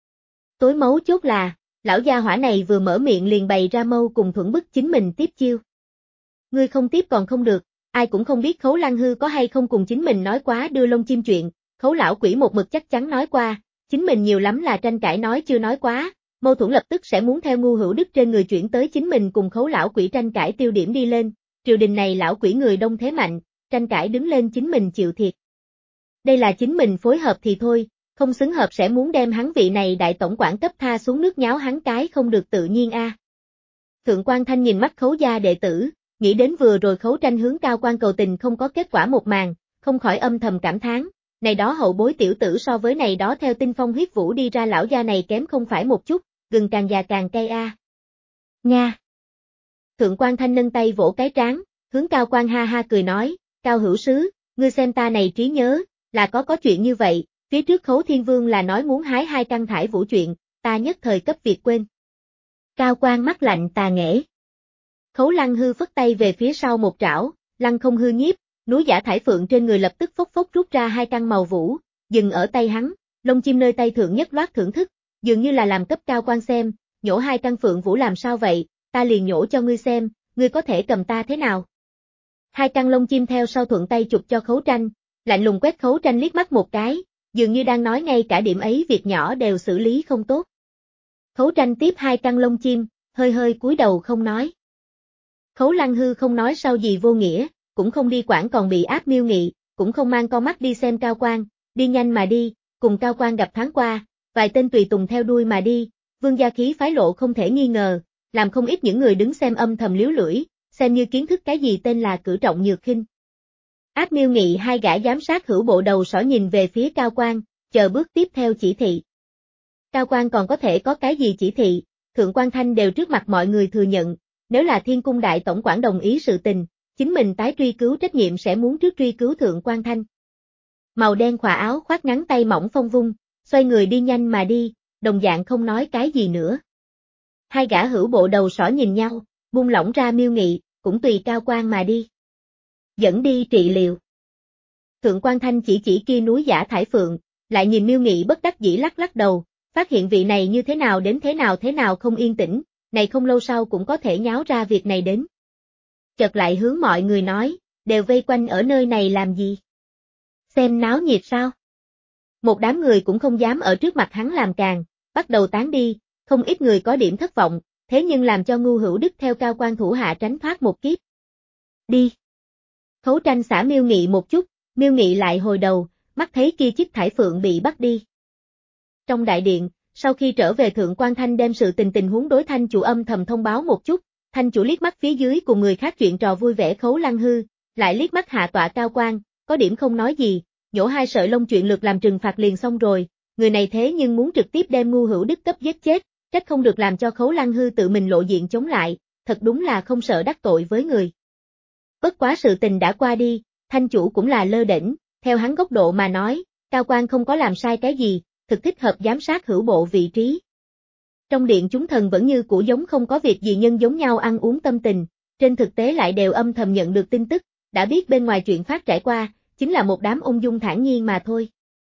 Tối mấu chốt là, lão gia hỏa này vừa mở miệng liền bày ra mâu cùng thuẫn bức chính mình tiếp chiêu. Ngươi không tiếp còn không được, ai cũng không biết Khấu Lăng Hư có hay không cùng chính mình nói quá đưa lông chim chuyện, Khấu lão quỷ một mực chắc chắn nói qua, chính mình nhiều lắm là tranh cãi nói chưa nói quá, mâu thuẫn lập tức sẽ muốn theo ngu hữu đức trên người chuyển tới chính mình cùng Khấu lão quỷ tranh cãi tiêu điểm đi lên, triều đình này lão quỷ người đông thế mạnh, tranh cãi đứng lên chính mình chịu thiệt. Đây là chính mình phối hợp thì thôi, không xứng hợp sẽ muốn đem hắn vị này đại tổng quản cấp tha xuống nước nháo hắn cái không được tự nhiên a. À. Thượng quan Thanh nhìn mắt Khấu gia đệ tử, nghĩ đến vừa rồi Khấu Tranh hướng Cao Quan cầu tình không có kết quả một màn, không khỏi âm thầm cảm thán, này đó hậu bối tiểu tử so với này đó theo tinh phong huyết vũ đi ra lão gia này kém không phải một chút, gừng càng già càng cay a. À. Nga. Thượng quan Thanh nâng tay vỗ cái trán, hướng Cao Quan ha ha cười nói, Cao hữu sứ, ngươi xem ta này trí nhớ, là có có chuyện như vậy, phía trước Khấu Thiên Vương là nói muốn hái hai căn thải vũ chuyện, ta nhất thời cấp việc quên. Cao Quan mắt lạnh tà nghễ. Khấu Lăng Hư phất tay về phía sau một trảo, lăng không hư nhiếp, núi giả thải phượng trên người lập tức phốc phốc rút ra hai căn màu vũ, dừng ở tay hắn, lông chim nơi tay thượng nhất loát thưởng thức, dường như là làm cấp Cao Quan xem, nhổ hai căn phượng vũ làm sao vậy, ta liền nhổ cho ngươi xem, ngươi có thể cầm ta thế nào. Hai căn lông chim theo sau thuận tay chụp cho Khấu Tranh, lạnh lùng quét Khấu Tranh liếc mắt một cái, dường như đang nói ngay cả điểm ấy việc nhỏ đều xử lý không tốt. Khấu Tranh tiếp hai căn lông chim, hơi hơi cúi đầu không nói. Khấu Lăng Hư không nói sau gì vô nghĩa, cũng không đi quản còn bị áp Miêu Nghị, cũng không mang con mắt đi xem Cao Quan, đi nhanh mà đi, cùng Cao Quan gặp thoáng qua, vài tên tùy tùng theo đuôi mà đi, vương gia khí phái lộ không thể nghi ngờ, làm không ít những người đứng xem âm thầm liếu lưỡi, xem như kiến thức cái gì tên là cử trọng nhược khinh. Áp Miêu Nghị hai gã giám sát hữu bộ đầu sỏ nhìn về phía Cao Quan, chờ bước tiếp theo chỉ thị. Cao Quan còn có thể có cái gì chỉ thị, Thượng quan Thanh đều trước mặt mọi người thừa nhận, nếu là Thiên Cung đại tổng quản đồng ý sự tình, chính mình tái truy cứu trách nhiệm sẽ muốn trước truy cứu Thượng quan Thanh. Màu đen khỏa áo khoác ngắn tay mỏng phong vung, xoay người đi nhanh mà đi, đồng dạng không nói cái gì nữa. Hai gã hữu bộ đầu sỏ nhìn nhau, buông lỏng ra Miêu Nghị, cũng tùy Cao Quan mà đi. Dẫn đi trị liệu. Thượng quan Thanh chỉ chỉ kia núi giả thải phượng, lại nhìn Miêu Nghị bất đắc dĩ lắc lắc đầu, phát hiện vị này như thế nào đến thế nào thế nào không yên tĩnh, này không lâu sau cũng có thể nháo ra việc này đến. Chợt lại hướng mọi người nói, đều vây quanh ở nơi này làm gì? Xem náo nhiệt sao? Một đám người cũng không dám ở trước mặt hắn làm càng, bắt đầu tán đi, không ít người có điểm thất vọng, thế nhưng làm cho ngu hữu đức theo Cao Quan thủ hạ tránh thoát một kiếp. Đi. Khấu Tranh xả Miêu Nghị một chút, Miêu Nghị lại hồi đầu, mắt thấy kia chiếc thải phượng bị bắt đi. Trong đại điện, sau khi trở về Thượng quan Thanh đem sự tình tình huống đối Thanh chủ âm thầm thông báo một chút, Thanh chủ liếc mắt phía dưới cùng người khác chuyện trò vui vẻ Khấu Lăng Hư, lại liếc mắt hạ tọa Cao Quan, có điểm không nói gì, nhổ hai sợi lông chuyện lược làm trừng phạt liền xong rồi, người này thế nhưng muốn trực tiếp đem ngu hữu đức cấp giết chết, trách không được làm cho Khấu Lăng Hư tự mình lộ diện chống lại, thật đúng là không sợ đắc tội với người. Bất quá sự tình đã qua đi, Thanh chủ cũng là lơ đễnh, theo hắn góc độ mà nói, Cao Quan không có làm sai cái gì, thực thích hợp giám sát hữu bộ vị trí. Trong điện chúng thần vẫn như cũ giống không có việc gì nhân giống nhau ăn uống tâm tình, trên thực tế lại đều âm thầm nhận được tin tức, đã biết bên ngoài chuyện phát trải qua, chính là một đám ung dung thản nhiên mà thôi.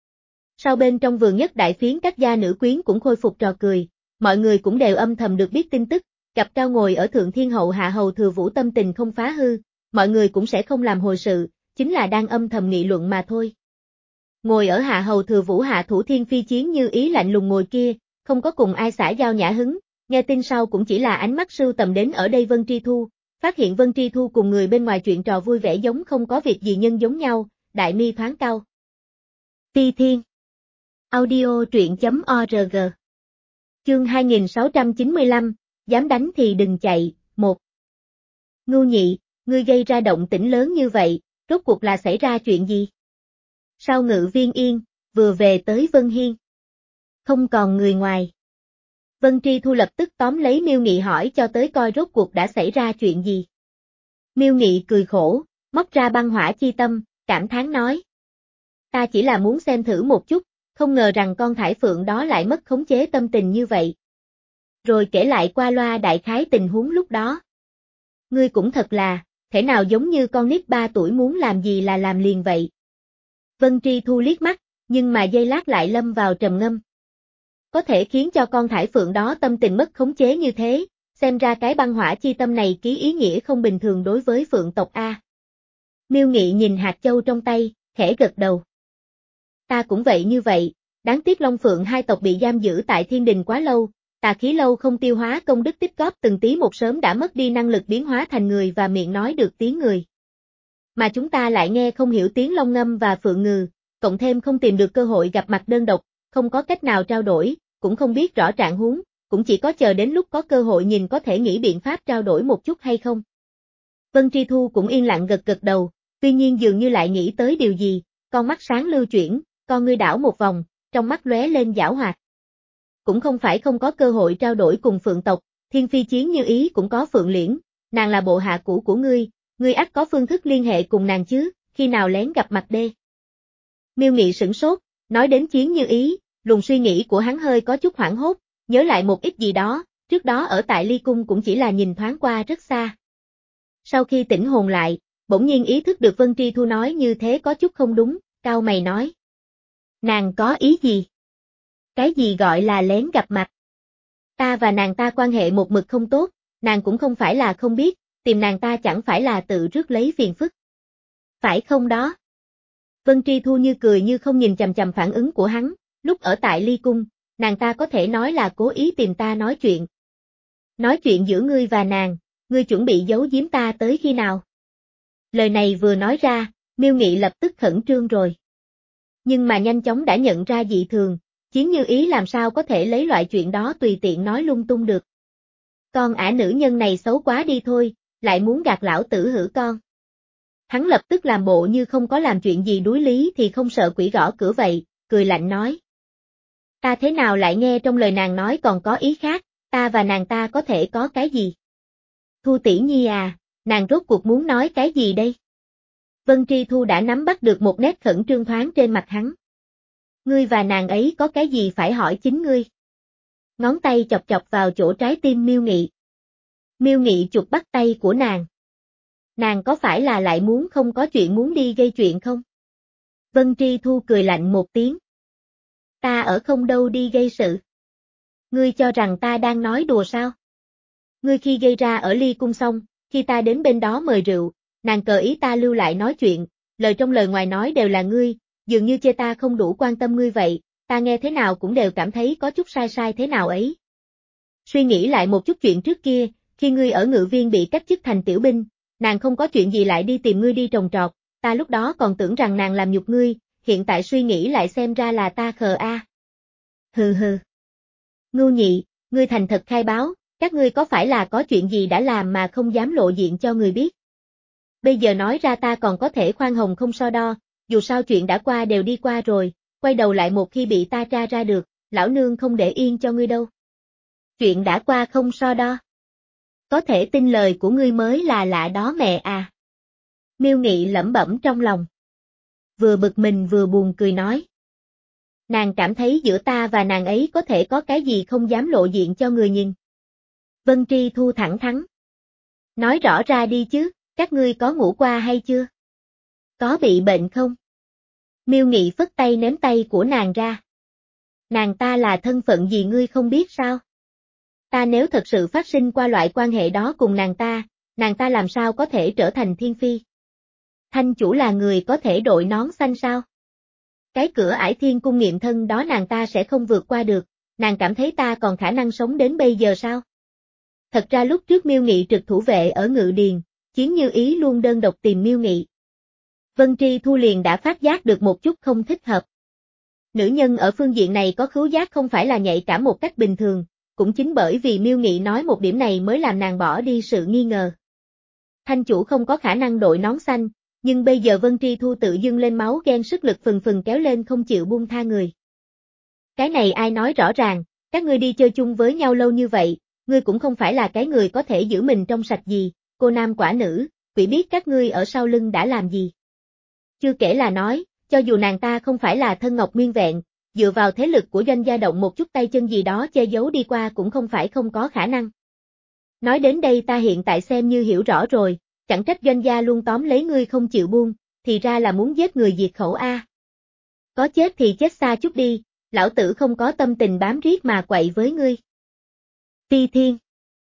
Sau bên trong vườn nhất đại phiến các gia nữ quyến cũng khôi phục trò cười, mọi người cũng đều âm thầm được biết tin tức, gặp Cao ngồi ở Thượng Thiên Hậu hạ hầu Thừa Vũ tâm tình không phá hư, mọi người cũng sẽ không làm hồi sự, chính là đang âm thầm nghị luận mà thôi. Ngồi ở hạ hầu Thừa Vũ hạ thủ Thiên Phi Chiến như ý lạnh lùng ngồi kia, không có cùng ai xả giao nhã hứng, nghe tin sau cũng chỉ là ánh mắt sưu tầm đến ở đây Vân Tri Thu, phát hiện Vân Tri Thu cùng người bên ngoài chuyện trò vui vẻ giống không có việc gì nhân giống nhau, đại mi thoáng cau. Phi Thiên Audio truyện.org Chương hai nghìn sáu trăm chín mươi lăm, dám đánh thì đừng chạy, một. Ngưu Nhị, ngươi gây ra động tĩnh lớn như vậy, rốt cuộc là xảy ra chuyện gì? Sao Ngự Viên Yên, vừa về tới Vân Hiên? Không còn người ngoài. Vân Tri Thu lập tức tóm lấy Miêu Nghị hỏi cho tới coi rốt cuộc đã xảy ra chuyện gì. Miêu Nghị cười khổ, móc ra băng hỏa chi tâm, cảm thán nói. Ta chỉ là muốn xem thử một chút, không ngờ rằng con thải phượng đó lại mất khống chế tâm tình như vậy. Rồi kể lại qua loa đại khái tình huống lúc đó. Ngươi cũng thật là, thể nào giống như con nít ba tuổi muốn làm gì là làm liền vậy. Vân Tri Thu liếc mắt, nhưng mà giây lát lại lâm vào trầm ngâm. Có thể khiến cho con thải phượng đó tâm tình mất khống chế như thế, xem ra cái băng hỏa chi tâm này ký ý nghĩa không bình thường đối với phượng tộc A. Miêu Nghị nhìn hạt châu trong tay, khẽ gật đầu. Ta cũng vậy như vậy, đáng tiếc Long Phượng hai tộc bị giam giữ tại thiên đình quá lâu, tà khí lâu không tiêu hóa công đức tích góp từng tí một sớm đã mất đi năng lực biến hóa thành người và miệng nói được tiếng người. Mà chúng ta lại nghe không hiểu tiếng long ngâm và phượng ngừ, cộng thêm không tìm được cơ hội gặp mặt đơn độc, không có cách nào trao đổi, cũng không biết rõ trạng huống, cũng chỉ có chờ đến lúc có cơ hội nhìn có thể nghĩ biện pháp trao đổi một chút hay không. Vân Tri Thu cũng yên lặng gật gật đầu, tuy nhiên dường như lại nghĩ tới điều gì, con mắt sáng lưu chuyển, con ngươi đảo một vòng, trong mắt lóe lên giảo hoạt. Cũng không phải không có cơ hội trao đổi cùng phượng tộc, Thiên Phi Chiến Như Ý cũng có Phượng Liễn, nàng là bộ hạ cũ của ngươi, ngươi ắt có phương thức liên hệ cùng nàng chứ, khi nào lén gặp mặt đê. Miêu Nghị sửng sốt, nói đến Chiến Như Ý, luồng suy nghĩ của hắn hơi có chút hoảng hốt, nhớ lại một ít gì đó, trước đó ở tại Ly Cung cũng chỉ là nhìn thoáng qua rất xa. Sau khi tỉnh hồn lại, bỗng nhiên ý thức được Vân Tri Thu nói như thế có chút không đúng, cau mày nói. Nàng có ý gì? Cái gì gọi là lén gặp mặt? Ta và nàng ta quan hệ một mực không tốt, nàng cũng không phải là không biết, tìm nàng ta chẳng phải là tự rước lấy phiền phức. Phải không đó? Vân Tri Thu như cười như không nhìn chằm chằm phản ứng của hắn, lúc ở tại Ly Cung, nàng ta có thể nói là cố ý tìm ta nói chuyện. Nói chuyện giữa ngươi và nàng, ngươi chuẩn bị giấu giếm ta tới khi nào? Lời này vừa nói ra, Miêu Nghị lập tức khẩn trương rồi. Nhưng mà nhanh chóng đã nhận ra dị thường, Chiến Như Ý làm sao có thể lấy loại chuyện đó tùy tiện nói lung tung được. Con ả nữ nhân này xấu quá đi thôi, lại muốn gạt lão tử hử con. Hắn lập tức làm bộ như không có làm chuyện gì đuối lý thì không sợ quỷ gõ cửa vậy, cười lạnh nói. Ta thế nào lại nghe trong lời nàng nói còn có ý khác, ta và nàng ta có thể có cái gì? Thu tỷ nhi à, nàng rốt cuộc muốn nói cái gì đây? Vân Tri Thu đã nắm bắt được một nét khẩn trương thoáng trên mặt hắn. Ngươi và nàng ấy có cái gì phải hỏi chính ngươi? Ngón tay chọc chọc vào chỗ trái tim Miêu Nghị. Miêu Nghị chụp bắt tay của nàng. Nàng có phải là lại muốn không có chuyện muốn đi gây chuyện không? Vân Tri Thu cười lạnh một tiếng. Ta ở không đâu đi gây sự. Ngươi cho rằng ta đang nói đùa sao? Ngươi khi gây ra ở Ly Cung xong, khi ta đến bên đó mời rượu, nàng cờ ý ta lưu lại nói chuyện, lời trong lời ngoài nói đều là ngươi, dường như chê ta không đủ quan tâm ngươi vậy, ta nghe thế nào cũng đều cảm thấy có chút sai sai thế nào ấy. Suy nghĩ lại một chút chuyện trước kia, khi ngươi ở Ngự Viên bị cách chức thành tiểu binh, nàng không có chuyện gì lại đi tìm ngươi đi trồng trọt, ta lúc đó còn tưởng rằng nàng làm nhục ngươi, hiện tại suy nghĩ lại xem ra là ta khờ a. À. Hừ hừ. Ngưu Nhị, ngươi thành thật khai báo, các ngươi có phải là có chuyện gì đã làm mà không dám lộ diện cho người biết? Bây giờ nói ra ta còn có thể khoan hồng không so đo, dù sao chuyện đã qua đều đi qua rồi, quay đầu lại một khi bị ta tra ra được, lão nương không để yên cho ngươi đâu. Chuyện đã qua không so đo. Có thể tin lời của ngươi mới là lạ đó mẹ à. Miêu Nghị lẩm bẩm trong lòng. Vừa bực mình vừa buồn cười nói. Nàng cảm thấy giữa ta và nàng ấy có thể có cái gì không dám lộ diện cho người nhìn. Vân Tri Thu thẳng thắn. Nói rõ ra đi chứ, các ngươi có ngủ qua hay chưa? Có bị bệnh không? Miêu Nghị phất tay ném tay của nàng ra. Nàng ta là thân phận gì ngươi không biết sao? Ta nếu thật sự phát sinh qua loại quan hệ đó cùng nàng ta, nàng ta làm sao có thể trở thành thiên phi? Thanh chủ là người có thể đội nón xanh sao? Cái cửa ải thiên cung nghiệm thân đó nàng ta sẽ không vượt qua được, nàng cảm thấy ta còn khả năng sống đến bây giờ sao? Thật ra lúc trước Miêu Nghị trực thủ vệ ở Ngự Điền, Chiến Như Ý luôn đơn độc tìm Miêu Nghị. Vân Tri Thu liền đã phát giác được một chút không thích hợp. Nữ nhân ở phương diện này có khứu giác không phải là nhạy cảm một cách bình thường, cũng chính bởi vì Miêu Nghị nói một điểm này mới làm nàng bỏ đi sự nghi ngờ. Thanh chủ không có khả năng đội nón xanh, nhưng bây giờ Vân Tri Thu tự dưng lên máu ghen sức lực phừng phừng kéo lên không chịu buông tha người. Cái này ai nói rõ ràng, các ngươi đi chơi chung với nhau lâu như vậy, ngươi cũng không phải là cái người có thể giữ mình trong sạch gì, cô nam quả nữ, quỷ biết các ngươi ở sau lưng đã làm gì. Chưa kể là nói, cho dù nàng ta không phải là thân ngọc nguyên vẹn, dựa vào thế lực của Doanh gia động một chút tay chân gì đó che giấu đi qua cũng không phải không có khả năng. Nói đến đây ta hiện tại xem như hiểu rõ rồi, chẳng trách Doanh gia luôn tóm lấy ngươi không chịu buông, thì ra là muốn giết người diệt khẩu a. Có chết thì chết xa chút đi, lão tử không có tâm tình bám riết mà quậy với ngươi. Phi Thiên.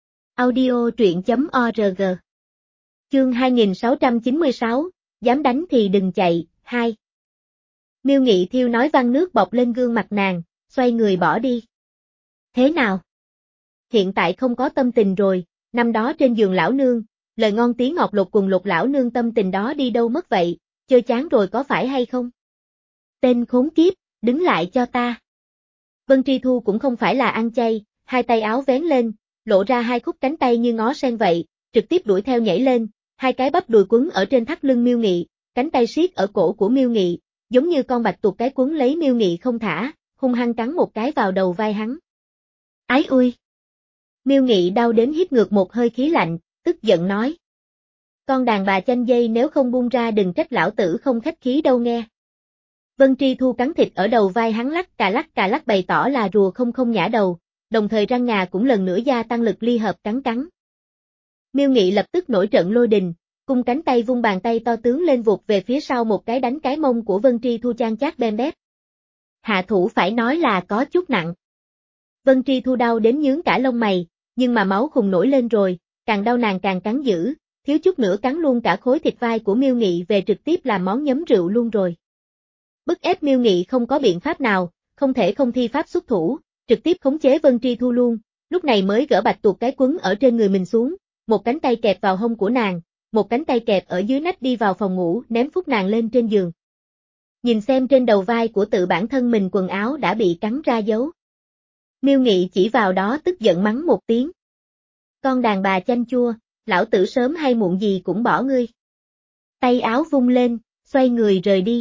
Audio truyện chấm org. Chương hai nghìn sáu trăm chín mươi sáu, dám đánh thì đừng chạy, hai. Miêu Nghị Thiêu nói văn nước bọc lên gương mặt nàng, xoay người bỏ đi. Thế nào? Hiện tại không có tâm tình rồi, năm đó trên giường lão nương, lời ngon tiếng ngọt lục cùng lục lão nương tâm tình đó đi đâu mất vậy, chơi chán rồi có phải hay không? Tên khốn kiếp, đứng lại cho ta. Vân Tri Thu cũng không phải là ăn chay, hai tay áo vén lên, lộ ra hai khúc cánh tay như ngó sen vậy, trực tiếp đuổi theo nhảy lên, hai cái bắp đùi quấn ở trên thắt lưng Miêu Nghị, cánh tay siết ở cổ của Miêu Nghị, giống như con bạch tuộc cái quấn lấy Miêu Nghị không thả, hung hăng cắn một cái vào đầu vai hắn. Ái ui! Miêu Nghị đau đến hít ngược một hơi khí lạnh, tức giận nói. Con đàn bà chanh dây nếu không buông ra đừng trách lão tử không khách khí đâu nghe. Vân Tri Thu cắn thịt ở đầu vai hắn lắc cà lắc cà lắc bày tỏ là rùa không không nhả đầu, đồng thời răng ngà cũng lần nữa gia tăng lực ly hợp cắn cắn. Miêu Nghị lập tức nổi trận lôi đình, cung cánh tay vung bàn tay to tướng lên vụt về phía sau một cái đánh cái mông của Vân Tri Thu chan chát bem bét. Hạ thủ phải nói là có chút nặng. Vân Tri Thu đau đến nhướng cả lông mày, nhưng mà máu khùng nổi lên rồi, càng đau nàng càng cắn dữ, thiếu chút nữa cắn luôn cả khối thịt vai của Miêu Nghị về trực tiếp làm món nhấm rượu luôn rồi. Bức ép Miêu Nghị không có biện pháp nào, không thể không thi pháp xuất thủ, trực tiếp khống chế Vân Tri Thu luôn, lúc này mới gỡ bạch tuộc cái quấn ở trên người mình xuống, một cánh tay kẹp vào hông của nàng, một cánh tay kẹp ở dưới nách đi vào phòng ngủ ném phúc nàng lên trên giường. Nhìn xem trên đầu vai của tự bản thân mình quần áo đã bị cắn ra dấu. Miêu Nghị chỉ vào đó tức giận mắng một tiếng. Con đàn bà chanh chua, lão tử sớm hay muộn gì cũng bỏ ngươi. Tay áo vung lên, xoay người rời đi.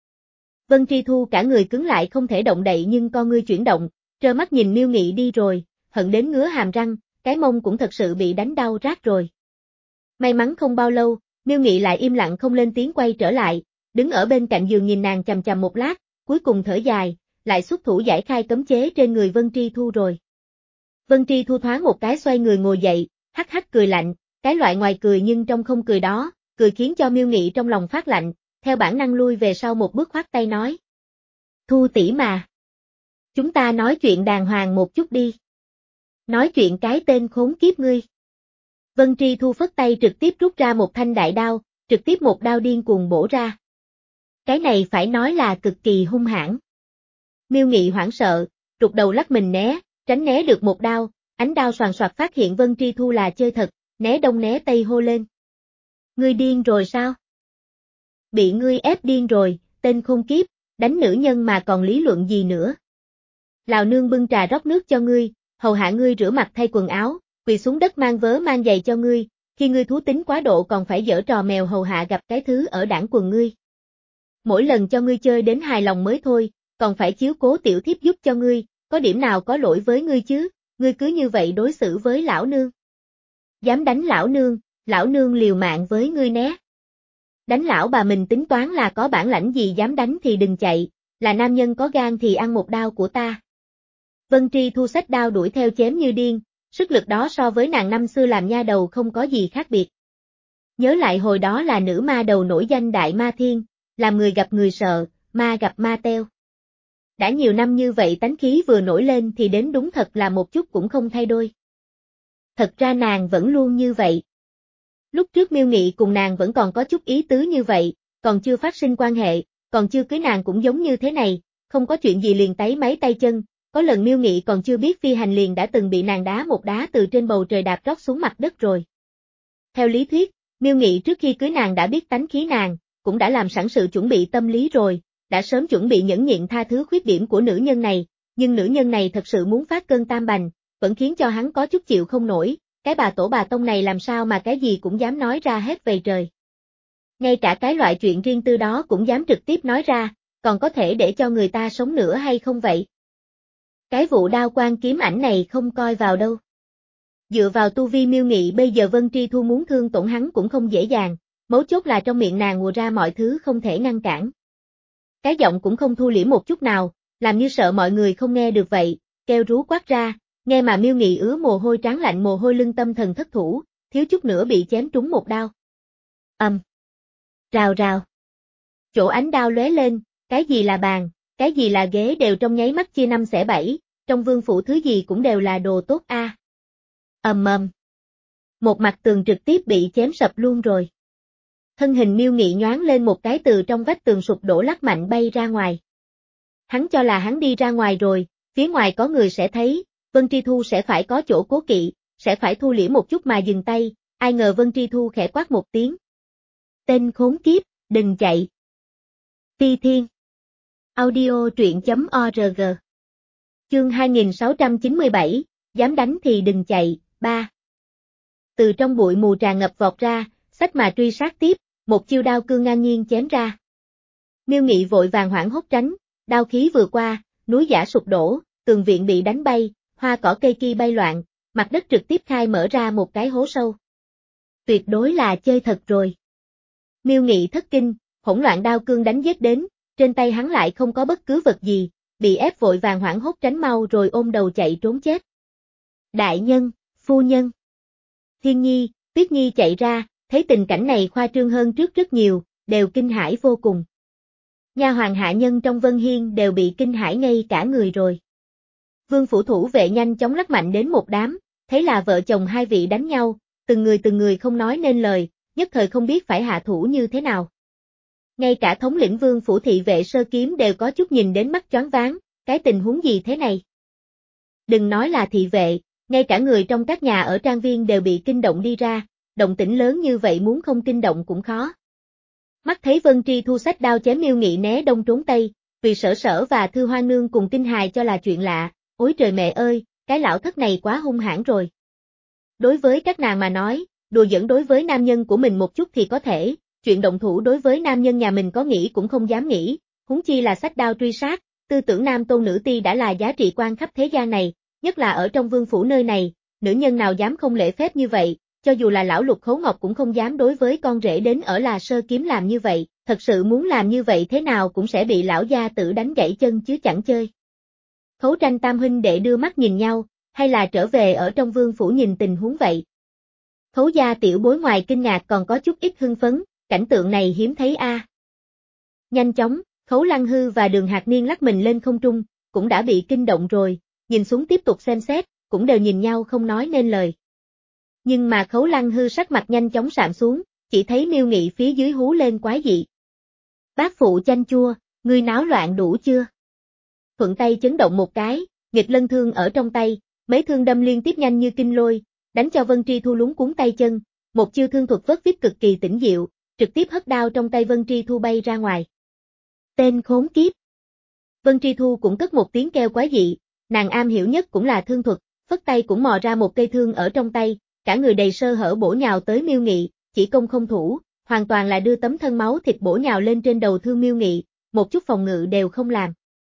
Vân Tri Thu cả người cứng lại không thể động đậy nhưng con ngươi chuyển động, trơ mắt nhìn Miêu Nghị đi rồi, hận đến ngứa hàm răng, cái mông cũng thật sự bị đánh đau rát rồi. May mắn không bao lâu, Miêu Nghị lại im lặng không lên tiếng quay trở lại, đứng ở bên cạnh giường nhìn nàng chằm chằm một lát, cuối cùng thở dài, lại xuất thủ giải khai cấm chế trên người Vân Tri Thu rồi. Vân Tri Thu thoáng một cái xoay người ngồi dậy, hắc hắc cười lạnh, cái loại ngoài cười nhưng trong không cười đó, cười khiến cho Miêu Nghị trong lòng phát lạnh, theo bản năng lui về sau một bước khoát tay nói. Thu tỷ mà. Chúng ta nói chuyện đàng hoàng một chút đi. Nói chuyện cái tên khốn kiếp ngươi. Vân Tri Thu phất tay trực tiếp rút ra một thanh đại đao, trực tiếp một đao điên cuồng bổ ra. Cái này phải nói là cực kỳ hung hãn. Miêu Nghị hoảng sợ, rụt đầu lắc mình né, tránh né được một đao, ánh đao xoàn xoạc phát hiện Vân Tri Thu là chơi thật, né đông né tây hô lên. Ngươi điên rồi sao? Bị ngươi ép điên rồi, tên khôn kiếp, đánh nữ nhân mà còn lý luận gì nữa. Lào nương bưng trà rót nước cho ngươi, hầu hạ ngươi rửa mặt thay quần áo, quỳ xuống đất mang vớ mang giày cho ngươi, khi ngươi thú tính quá độ còn phải giở trò mèo hầu hạ gặp cái thứ ở đảng quần ngươi. Mỗi lần cho ngươi chơi đến hài lòng mới thôi, còn phải chiếu cố tiểu thiếp giúp cho ngươi, có điểm nào có lỗi với ngươi chứ, ngươi cứ như vậy đối xử với lão nương. Dám đánh lão nương, lão nương liều mạng với ngươi né. Đánh lão bà mình tính toán là có bản lãnh gì dám đánh thì đừng chạy, là nam nhân có gan thì ăn một đao của ta. Vân Tri Thu xách đao đuổi theo chém như điên, sức lực đó so với nàng năm xưa làm nha đầu không có gì khác biệt. Nhớ lại hồi đó là nữ ma đầu nổi danh Đại Ma Thiên, làm người gặp người sợ, ma gặp ma teo. Đã nhiều năm như vậy tánh khí vừa nổi lên thì đến đúng thật là một chút cũng không thay đổi. Thật ra nàng vẫn luôn như vậy. Lúc trước Miêu Nghị cùng nàng vẫn còn có chút ý tứ như vậy, còn chưa phát sinh quan hệ, còn chưa cưới nàng cũng giống như thế này, không có chuyện gì liền táy máy tay chân, có lần Miêu Nghị còn chưa biết phi hành liền đã từng bị nàng đá một đá từ trên bầu trời đạp rót xuống mặt đất rồi. Theo lý thuyết, Miêu Nghị trước khi cưới nàng đã biết tánh khí nàng, cũng đã làm sẵn sự chuẩn bị tâm lý rồi, đã sớm chuẩn bị nhẫn nhịn tha thứ khuyết điểm của nữ nhân này, nhưng nữ nhân này thật sự muốn phát cơn tam bành, vẫn khiến cho hắn có chút chịu không nổi, cái bà tổ bà tông này làm sao mà cái gì cũng dám nói ra hết về trời. Ngay cả cái loại chuyện riêng tư đó cũng dám trực tiếp nói ra, còn có thể để cho người ta sống nữa hay không vậy? Cái vụ đao quan kiếm ảnh này không coi vào đâu. Dựa vào tu vi Miêu Nghị bây giờ Vân Tri Thu muốn thương tổn hắn cũng không dễ dàng, mấu chốt là trong miệng nàng ùa ra mọi thứ không thể ngăn cản. Cái giọng cũng không thu liễm một chút nào, làm như sợ mọi người không nghe được vậy, kêu rú quát ra, nghe mà Miêu Nghị ứa mồ hôi trán lạnh mồ hôi lưng tâm thần thất thủ, thiếu chút nữa bị chém trúng một đao. Ầm. Um. Rào rào. Chỗ ánh đao lóe lên, cái gì là bàn, cái gì là ghế đều trong nháy mắt chia năm xẻ bảy, trong vương phủ thứ gì cũng đều là đồ tốt a. À. Ầm ầm. Một mặt tường trực tiếp bị chém sập luôn rồi. Thân hình Miêu Nghị nhoáng lên một cái từ trong vách tường sụp đổ lắc mạnh bay ra ngoài. Hắn cho là hắn đi ra ngoài rồi, phía ngoài có người sẽ thấy, Vân Tri Thu sẽ phải có chỗ cố kỵ, sẽ phải thu liễm một chút mà dừng tay, ai ngờ Vân Tri Thu khẽ quát một tiếng. Tên khốn kiếp, đừng chạy. Phi Thiên. Audio truyện chấm org. Chương hai nghìn sáu trăm chín mươi bảy, dám đánh thì đừng chạy, ba. Từ trong bụi mù tràn ngập vọt ra, xách mà truy sát tiếp, một chiêu đao cương ngang nhiên chém ra. Miêu Nghị vội vàng hoảng hốt tránh, đao khí vừa qua, núi giả sụp đổ, tường viện bị đánh bay, hoa cỏ cây kia bay loạn, mặt đất trực tiếp khai mở ra một cái hố sâu. Tuyệt đối là chơi thật rồi. Miêu Nghị thất kinh, hỗn loạn đao cương đánh giết đến, trên tay hắn lại không có bất cứ vật gì, bị ép vội vàng hoảng hốt tránh mau rồi ôm đầu chạy trốn chết. Đại nhân, phu nhân. Thiên Nhi, Tuyết Nhi chạy ra, thấy tình cảnh này khoa trương hơn trước rất nhiều, đều kinh hãi vô cùng. Nha hoàn hạ nhân trong Vân Hiên đều bị kinh hãi ngay cả người rồi. Vương phủ thủ vệ nhanh chóng lắc mạnh đến một đám, thấy là vợ chồng hai vị đánh nhau, từng người từng người không nói nên lời, nhất thời không biết phải hạ thủ như thế nào. Ngay cả thống lĩnh Vương phủ thị vệ Sơ Kiếm đều có chút nhìn đến mắt choáng váng, cái tình huống gì thế này? Đừng nói là thị vệ, ngay cả người trong các nhà ở trang viên đều bị kinh động đi ra, động tĩnh lớn như vậy muốn không kinh động cũng khó. Mắt thấy Vân Tri Thu xách đao chém Miêu Nghị né đông trốn tây, vì Sở Sở và Thư Hoa Nương cùng Kinh Hài cho là chuyện lạ, ôi trời mẹ ơi, cái lão thất này quá hung hãn rồi. Đối với các nàng mà nói, đùa giỡn đối với nam nhân của mình một chút thì có thể, chuyện động thủ đối với nam nhân nhà mình có nghĩ cũng không dám nghĩ, huống chi là xách đao truy sát, tư tưởng nam tôn nữ ti đã là giá trị quan khắp thế gian này, nhất là ở trong vương phủ nơi này, nữ nhân nào dám không lễ phép như vậy, cho dù là lão Lục Khấu Ngọc cũng không dám đối với con rể đến ở là Sơ Kiếm làm như vậy, thật sự muốn làm như vậy thế nào cũng sẽ bị lão gia tử đánh gãy chân chứ chẳng chơi. Khấu Tranh tam huynh đệ đưa mắt nhìn nhau, hay là trở về ở trong vương phủ nhìn tình huống vậy. Khấu gia tiểu bối ngoài kinh ngạc còn có chút ít hưng phấn, cảnh tượng này hiếm thấy a. À. Nhanh chóng, Khấu Lăng Hư và Đường Hạc Niên lắc mình lên không trung, cũng đã bị kinh động rồi, nhìn xuống tiếp tục xem xét, cũng đều nhìn nhau không nói nên lời. Nhưng mà Khấu Lăng Hư sắc mặt nhanh chóng sạm xuống, chỉ thấy Miêu Nghị phía dưới hú lên quái dị. Bác phụ chanh chua, ngươi náo loạn đủ chưa? Thuận tay chấn động một cái, nghịch lân thương ở trong tay, mấy thương đâm liên tiếp nhanh như kinh lôi, đánh cho Vân Tri Thu lúng cuốn tay chân, một chiêu thương thuật vất vít cực kỳ tỉnh diệu, trực tiếp hất đao trong tay Vân Tri Thu bay ra ngoài. Tên khốn kiếp. Vân Tri Thu cũng cất một tiếng kêu quái dị, nàng am hiểu nhất cũng là thương thuật, phất tay cũng mò ra một cây thương ở trong tay, cả người đầy sơ hở bổ nhào tới Miêu Nghị, chỉ công không thủ, hoàn toàn là đưa tấm thân máu thịt bổ nhào lên trên đầu thương Miêu Nghị, một chút phòng ngự đều không làm.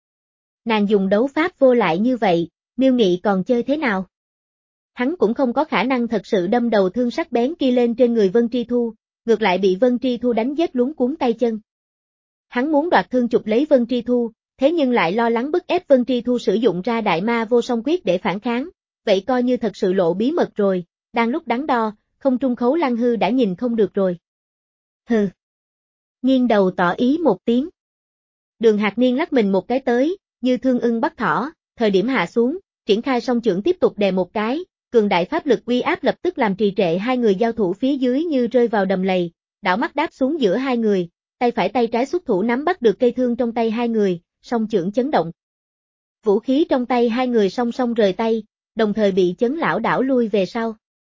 Nàng dùng đấu pháp vô lại như vậy, Miêu Nghị còn chơi thế nào? Hắn cũng không có khả năng thật sự đâm đầu thương sắc bén kia lên trên người Vân Tri Thu, ngược lại bị Vân Tri Thu đánh giết luống cuống tay chân. Hắn muốn đoạt thương chụp lấy Vân Tri Thu, thế nhưng lại lo lắng bức ép Vân Tri Thu sử dụng ra đại ma vô song quyết để phản kháng, vậy coi như thật sự lộ bí mật rồi, đang lúc đắn đo, không trung Khấu Lăng Hư đã nhìn không được rồi. Hừ. Nghiêng đầu tỏ ý một tiếng. Đường Hạc Niên lắc mình một cái tới, như thương ưng bắt thỏ, thời điểm hạ xuống, triển khai song chưởng tiếp tục đè một cái, cường đại pháp lực uy áp lập tức làm trì trệ hai người giao thủ phía dưới như rơi vào đầm lầy, đảo mắt đáp xuống giữa hai người, tay phải tay trái xuất thủ nắm bắt được cây thương trong tay hai người, song chưởng chấn động. Vũ khí trong tay hai người song song rời tay, đồng thời bị chấn lảo đảo lui về sau.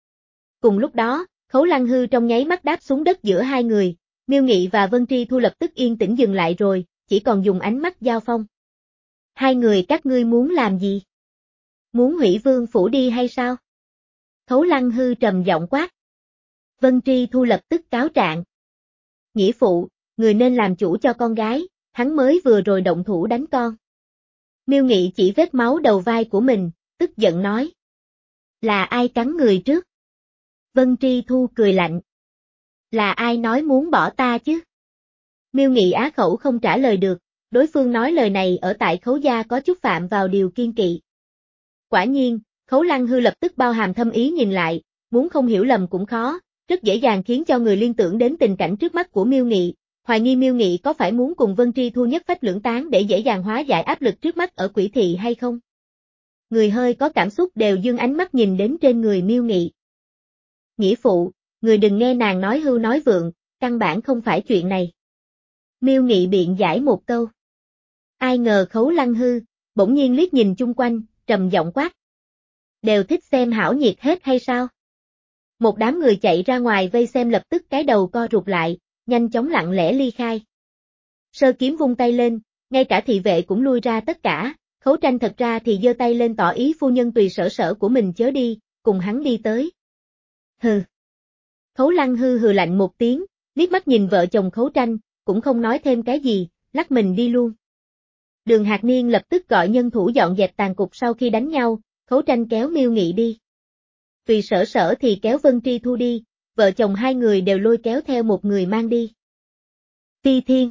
Cùng lúc đó, Khấu Lăng Hư trong nháy mắt đáp xuống đất giữa hai người, Miêu Nghị và Vân Tri Thu lập tức yên tĩnh dừng lại rồi, chỉ còn dùng ánh mắt giao phong. Hai người các ngươi muốn làm gì? Muốn hủy vương phủ đi hay sao? Khấu Lăng Hư trầm giọng quát. Vân Tri Thu lập tức cáo trạng. Nghĩa phụ, người nên làm chủ cho con gái, hắn mới vừa rồi động thủ đánh con. Miêu Nghị chỉ vết máu đầu vai của mình, tức giận nói. Là ai cắn người trước? Vân Tri Thu cười lạnh. Là ai nói muốn bỏ ta chứ? Miêu Nghị á khẩu không trả lời được, đối phương nói lời này ở tại Khấu gia có chút phạm vào điều kiên kỵ. Quả nhiên, Khấu Lăng Hư lập tức bao hàm thâm ý nhìn lại, muốn không hiểu lầm cũng khó, rất dễ dàng khiến cho người liên tưởng đến tình cảnh trước mắt của Miêu Nghị, Hoài nghi Miêu Nghị có phải muốn cùng Vân Tri Thu nhất phách lưỡng tán để dễ dàng hóa giải áp lực trước mắt ở Quỷ Thị hay không? Người hơi có cảm xúc đều dương ánh mắt nhìn đến trên người Miêu Nghị. Nghĩa phụ, người đừng nghe nàng nói hưu nói vượng, căn bản không phải chuyện này. Miêu Nghị biện giải một câu. Ai ngờ Khấu Lăng hư, bỗng nhiên liếc nhìn chung quanh, trầm giọng quát. Đều thích xem hảo nhiệt hết hay sao? Một đám người chạy ra ngoài vây xem lập tức cái đầu co rụt lại, nhanh chóng lặng lẽ ly khai. Sơ Kiếm vung tay lên, ngay cả thị vệ cũng lui ra tất cả, Khấu Tranh thật ra thì giơ tay lên tỏ ý phu nhân tùy sở sở của mình chớ đi, cùng hắn đi tới. Hừ. Khấu Lăng hư hừ lạnh một tiếng, liếc mắt nhìn vợ chồng Khấu Tranh, cũng không nói thêm cái gì, lắc mình đi luôn. Đường Hạc Niên lập tức gọi nhân thủ dọn dẹp tàn cục sau khi đánh nhau, Khấu Tranh kéo Miêu Nghị đi. Tùy sở sở thì kéo Vân Tri Thu đi, vợ chồng hai người đều lôi kéo theo một người mang đi. Ti Thiên.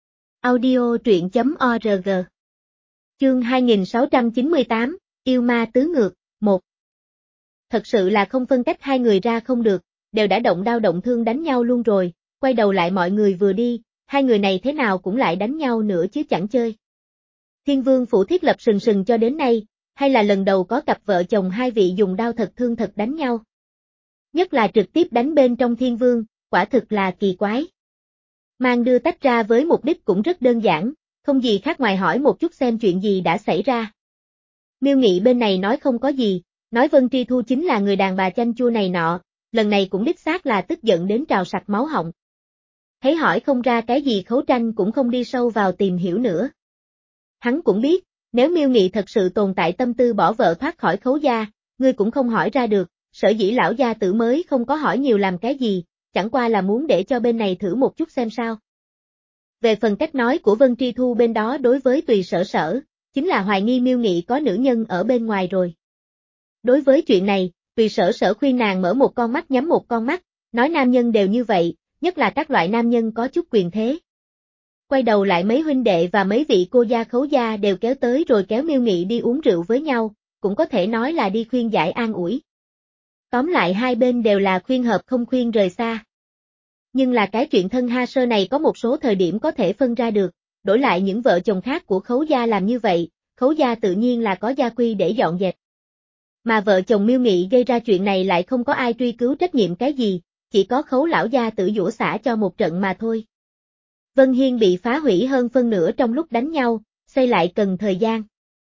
Audio truyện chấm org. Chương hai nghìn sáu trăm chín mươi tám, Yêu Ma Tứ Ngược, một. Thật sự là không phân cách hai người ra không được, đều đã động đao động thương đánh nhau luôn rồi, quay đầu lại mọi người vừa đi, hai người này thế nào cũng lại đánh nhau nữa chứ chẳng chơi. Thiên Vương phủ thiết lập sừng sừng cho đến nay, hay là lần đầu có cặp vợ chồng hai vị dùng đao thật thương thật đánh nhau. Nhất là trực tiếp đánh bên trong Thiên Vương, quả thực là kỳ quái. Mang đưa tách ra với mục đích cũng rất đơn giản, không gì khác ngoài hỏi một chút xem chuyện gì đã xảy ra. Miêu Nghị bên này nói không có gì, nói Vân Tri Thu chính là người đàn bà chanh chua này nọ, lần này cũng đích xác là tức giận đến trào sặc máu họng. Thấy hỏi không ra cái gì Khấu Tranh cũng không đi sâu vào tìm hiểu nữa. Hắn cũng biết, nếu Miêu Nghị thật sự tồn tại tâm tư bỏ vợ thoát khỏi Khấu gia, ngươi cũng không hỏi ra được, sở dĩ lão gia tử mới không có hỏi nhiều làm cái gì, chẳng qua là muốn để cho bên này thử một chút xem sao. Về phần cách nói của Vân Tri Thu bên đó đối với Tùy Sở Sở, chính là hoài nghi Miêu Nghị có nữ nhân ở bên ngoài rồi. Đối với chuyện này, Tùy Sở Sở khuyên nàng mở một con mắt nhắm một con mắt, nói nam nhân đều như vậy, nhất là các loại nam nhân có chút quyền thế. Quay đầu lại mấy huynh đệ và mấy vị cô gia Khấu gia đều kéo tới rồi kéo Miêu Nghị đi uống rượu với nhau, cũng có thể nói là đi khuyên giải an ủi. Tóm lại hai bên đều là khuyên hợp không khuyên rời xa. Nhưng là cái chuyện thân ha sơ này có một số thời điểm có thể phân ra được, đổi lại những vợ chồng khác của Khấu gia làm như vậy, Khấu gia tự nhiên là có gia quy để dọn dẹp. Mà vợ chồng Miêu Nghị gây ra chuyện này lại không có ai truy cứu trách nhiệm cái gì, chỉ có Khấu lão gia tử giũa xả cho một trận mà thôi. Vân Hiên bị phá hủy hơn phân nửa trong lúc đánh nhau, xây lại cần thời gian.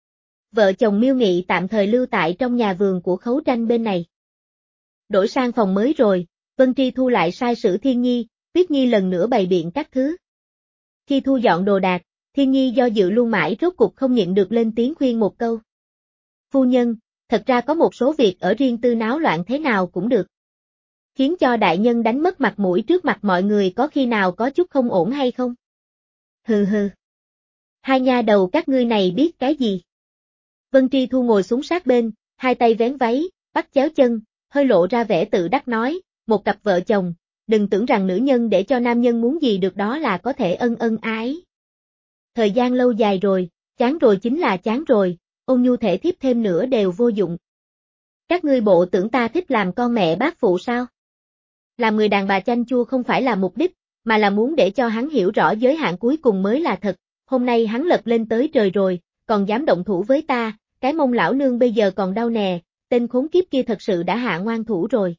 Vợ chồng Miêu Nghị tạm thời lưu tại trong nhà vườn của Khấu Tranh bên này. Đổi sang phòng mới rồi, Vân Tri Thu lại sai sử Thiên Nhi, Tuyết Nhi lần nữa bày biện các thứ. Khi thu dọn đồ đạc, Thiên Nhi do dự luôn mãi rốt cục không nhịn được lên tiếng khuyên một câu. Phu nhân, thật ra có một số việc ở riêng tư náo loạn thế nào cũng được. Khiến cho đại nhân đánh mất mặt mũi trước mặt mọi người có khi nào có chút không ổn hay không? Hừ hừ. Hai nha đầu các ngươi này biết cái gì? Vân Tri Thu ngồi xuống sát bên, hai tay vén váy, bắt chéo chân, hơi lộ ra vẻ tự đắc nói, một cặp vợ chồng, đừng tưởng rằng nữ nhân để cho nam nhân muốn gì được đó là có thể ân ân ái. Thời gian lâu dài rồi, chán rồi chính là chán rồi, ôn nhu thể thiếp thêm nữa đều vô dụng. Các ngươi bộ tưởng ta thích làm con mẹ bác phụ sao? Làm người đàn bà chanh chua không phải là mục đích, mà là muốn để cho hắn hiểu rõ giới hạn cuối cùng mới là thật, hôm nay hắn lật lên tới trời rồi, còn dám động thủ với ta, cái mông lão nương bây giờ còn đau nè, tên khốn kiếp kia thật sự đã hạ ngoan thủ rồi.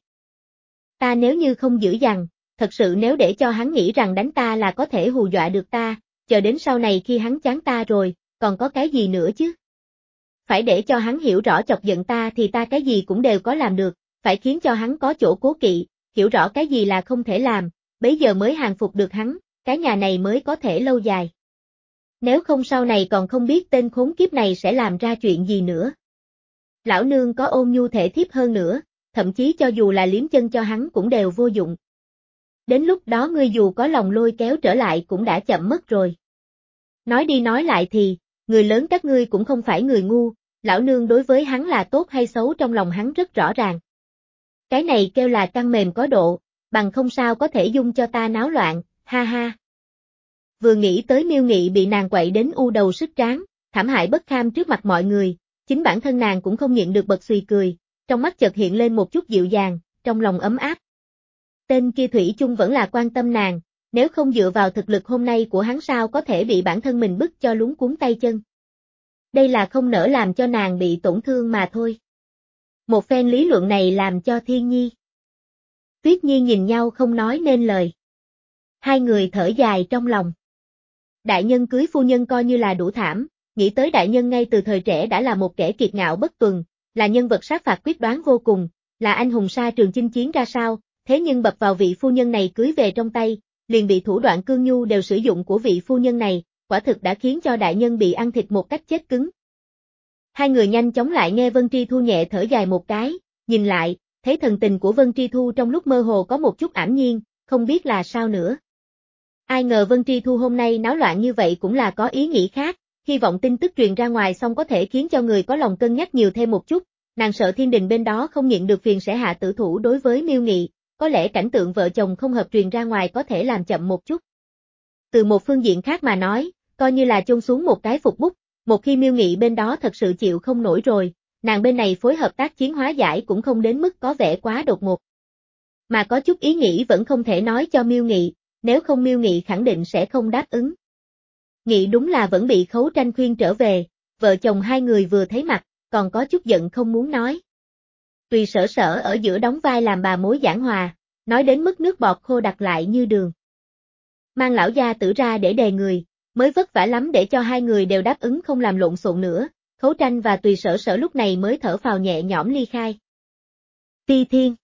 Ta nếu như không giữ dằn, thật sự nếu để cho hắn nghĩ rằng đánh ta là có thể hù dọa được ta, chờ đến sau này khi hắn chán ta rồi, còn có cái gì nữa chứ? Phải để cho hắn hiểu rõ chọc giận ta thì ta cái gì cũng đều có làm được, phải khiến cho hắn có chỗ cố kỵ, hiểu rõ cái gì là không thể làm, bấy giờ mới hàng phục được hắn, cái nhà này mới có thể lâu dài. Nếu không sau này còn không biết tên khốn kiếp này sẽ làm ra chuyện gì nữa. Lão nương có ôn nhu thể thiếp hơn nữa, thậm chí cho dù là liếm chân cho hắn cũng đều vô dụng. Đến lúc đó ngươi dù có lòng lôi kéo trở lại cũng đã chậm mất rồi. Nói đi nói lại thì, người lớn các ngươi cũng không phải người ngu, lão nương đối với hắn là tốt hay xấu trong lòng hắn rất rõ ràng. Cái này kêu là căng mềm có độ, bằng không sao có thể dung cho ta náo loạn, ha ha. Vừa nghĩ tới Miêu Nghị bị nàng quậy đến u đầu sức tráng, thảm hại bất kham trước mặt mọi người, chính bản thân nàng cũng không nhịn được bật xùy cười, trong mắt chợt hiện lên một chút dịu dàng, trong lòng ấm áp. Tên kia thủy chung vẫn là quan tâm nàng, nếu không dựa vào thực lực hôm nay của hắn sao có thể bị bản thân mình bức cho luống cuống tay chân. Đây là không nỡ làm cho nàng bị tổn thương mà thôi. Một phen lý luận này làm cho Thiên Nhi, Tuyết Nhi nhìn nhau không nói nên lời. Hai người thở dài trong lòng. Đại nhân cưới phu nhân coi như là đủ thảm, nghĩ tới đại nhân ngay từ thời trẻ đã là một kẻ kiệt ngạo bất tuần, là nhân vật sát phạt quyết đoán vô cùng, là anh hùng sa trường chinh chiến ra sao, thế nhưng bập vào vị phu nhân này cưới về trong tay, liền bị thủ đoạn cương nhu đều sử dụng của vị phu nhân này, quả thực đã khiến cho đại nhân bị ăn thịt một cách chết cứng. Hai người nhanh chóng lại nghe Vân Tri Thu nhẹ thở dài một cái, nhìn lại, thấy thần tình của Vân Tri Thu trong lúc mơ hồ có một chút ảm nhiên, không biết là sao nữa. Ai ngờ Vân Tri Thu hôm nay náo loạn như vậy cũng là có ý nghĩ khác, hy vọng tin tức truyền ra ngoài xong có thể khiến cho người có lòng cân nhắc nhiều thêm một chút, nàng sợ thiên đình bên đó không nhịn được phiền sẽ hạ tử thủ đối với Miêu Nghị, có lẽ cảnh tượng vợ chồng không hợp truyền ra ngoài có thể làm chậm một chút. Từ một phương diện khác mà nói, coi như là chôn xuống một cái phục bút, một khi Miêu Nghị bên đó thật sự chịu không nổi rồi, nàng bên này phối hợp tác chiến hóa giải cũng không đến mức có vẻ quá đột ngột. Mà có chút ý nghĩ vẫn không thể nói cho Miêu Nghị, nếu không Miêu Nghị khẳng định sẽ không đáp ứng. Nghị đúng là vẫn bị Khấu Tranh khuyên trở về, vợ chồng hai người vừa thấy mặt, còn có chút giận không muốn nói. Tùy Sở Sở ở giữa đóng vai làm bà mối giảng hòa, nói đến mức nước bọt khô đặc lại như đường. Mang lão gia tử ra để đề người, mới vất vả lắm để cho hai người đều đáp ứng không làm lộn xộn nữa, Khấu Tranh và Tùy Sở Sở lúc này mới thở phào nhẹ nhõm ly khai. Phi Thiên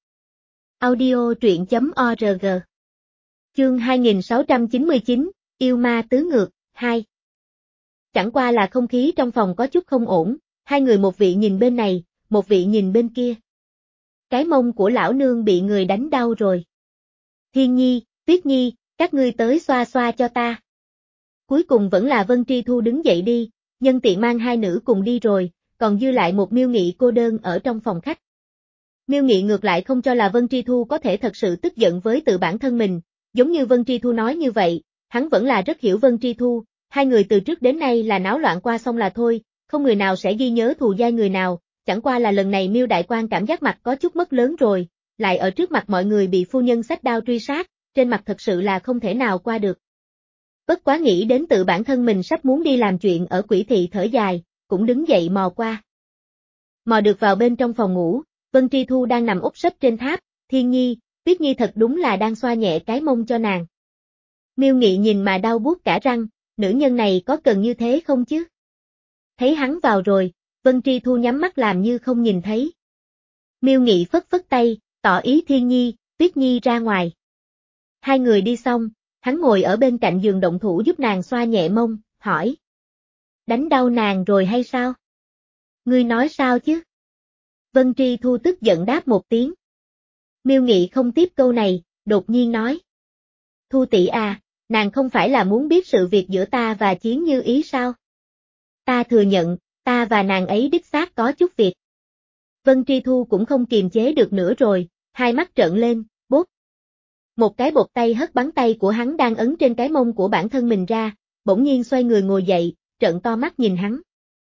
Audio truyện chấm org Chương hai nghìn sáu trăm chín mươi chín, Yêu Ma Tứ Ngược, hai. Chẳng qua là không khí trong phòng có chút không ổn, hai người một vị nhìn bên này, một vị nhìn bên kia. Cái mông của lão nương bị người đánh đau rồi. Thiên Nhi, Tuyết Nhi, các ngươi tới xoa xoa cho ta. Cuối cùng vẫn là Vân Tri Thu đứng dậy đi, nhân tiện mang hai nữ cùng đi rồi, còn dư lại một Miêu Nghị cô đơn ở trong phòng khách. Miêu Nghị ngược lại không cho là Vân Tri Thu có thể thật sự tức giận với tự bản thân mình, giống như Vân Tri Thu nói như vậy, hắn vẫn là rất hiểu Vân Tri Thu, hai người từ trước đến nay là náo loạn qua xong là thôi, không người nào sẽ ghi nhớ thù dai người nào, chẳng qua là lần này Miêu Đại Quan cảm giác mặt có chút mất lớn rồi, lại ở trước mặt mọi người bị phu nhân xách đao truy sát, trên mặt thật sự là không thể nào qua được. Bất quá nghĩ đến tự bản thân mình sắp muốn đi làm chuyện ở Quỷ Thị thở dài, cũng đứng dậy mò qua. Mò được vào bên trong phòng ngủ, Vân Tri Thu đang nằm úp sấp trên tháp, Thiên Nhi, Tuyết Nhi thật đúng là đang xoa nhẹ cái mông cho nàng. Miêu Nghị nhìn mà đau buốt cả răng, nữ nhân này có cần như thế không chứ? Thấy hắn vào rồi, Vân Tri Thu nhắm mắt làm như không nhìn thấy. Miêu Nghị phất phất tay, tỏ ý Thiên Nhi, Tuyết Nhi ra ngoài. Hai người đi xong, hắn ngồi ở bên cạnh giường động thủ giúp nàng xoa nhẹ mông, hỏi. Đánh đau nàng rồi hay sao? Ngươi nói sao chứ? Vân Tri Thu tức giận đáp một tiếng. Miêu Nghị không tiếp câu này, đột nhiên nói. Thu tỷ à, nàng không phải là muốn biết sự việc giữa ta và Chiến Như Ý sao? Ta thừa nhận, ta và nàng ấy đích xác có chút việc. Vân Tri Thu cũng không kiềm chế được nữa rồi, hai mắt trợn lên, bốp. Một cái bột tay hất bắn tay của hắn đang ấn trên cái mông của bản thân mình ra, bỗng nhiên xoay người ngồi dậy, trợn to mắt nhìn hắn.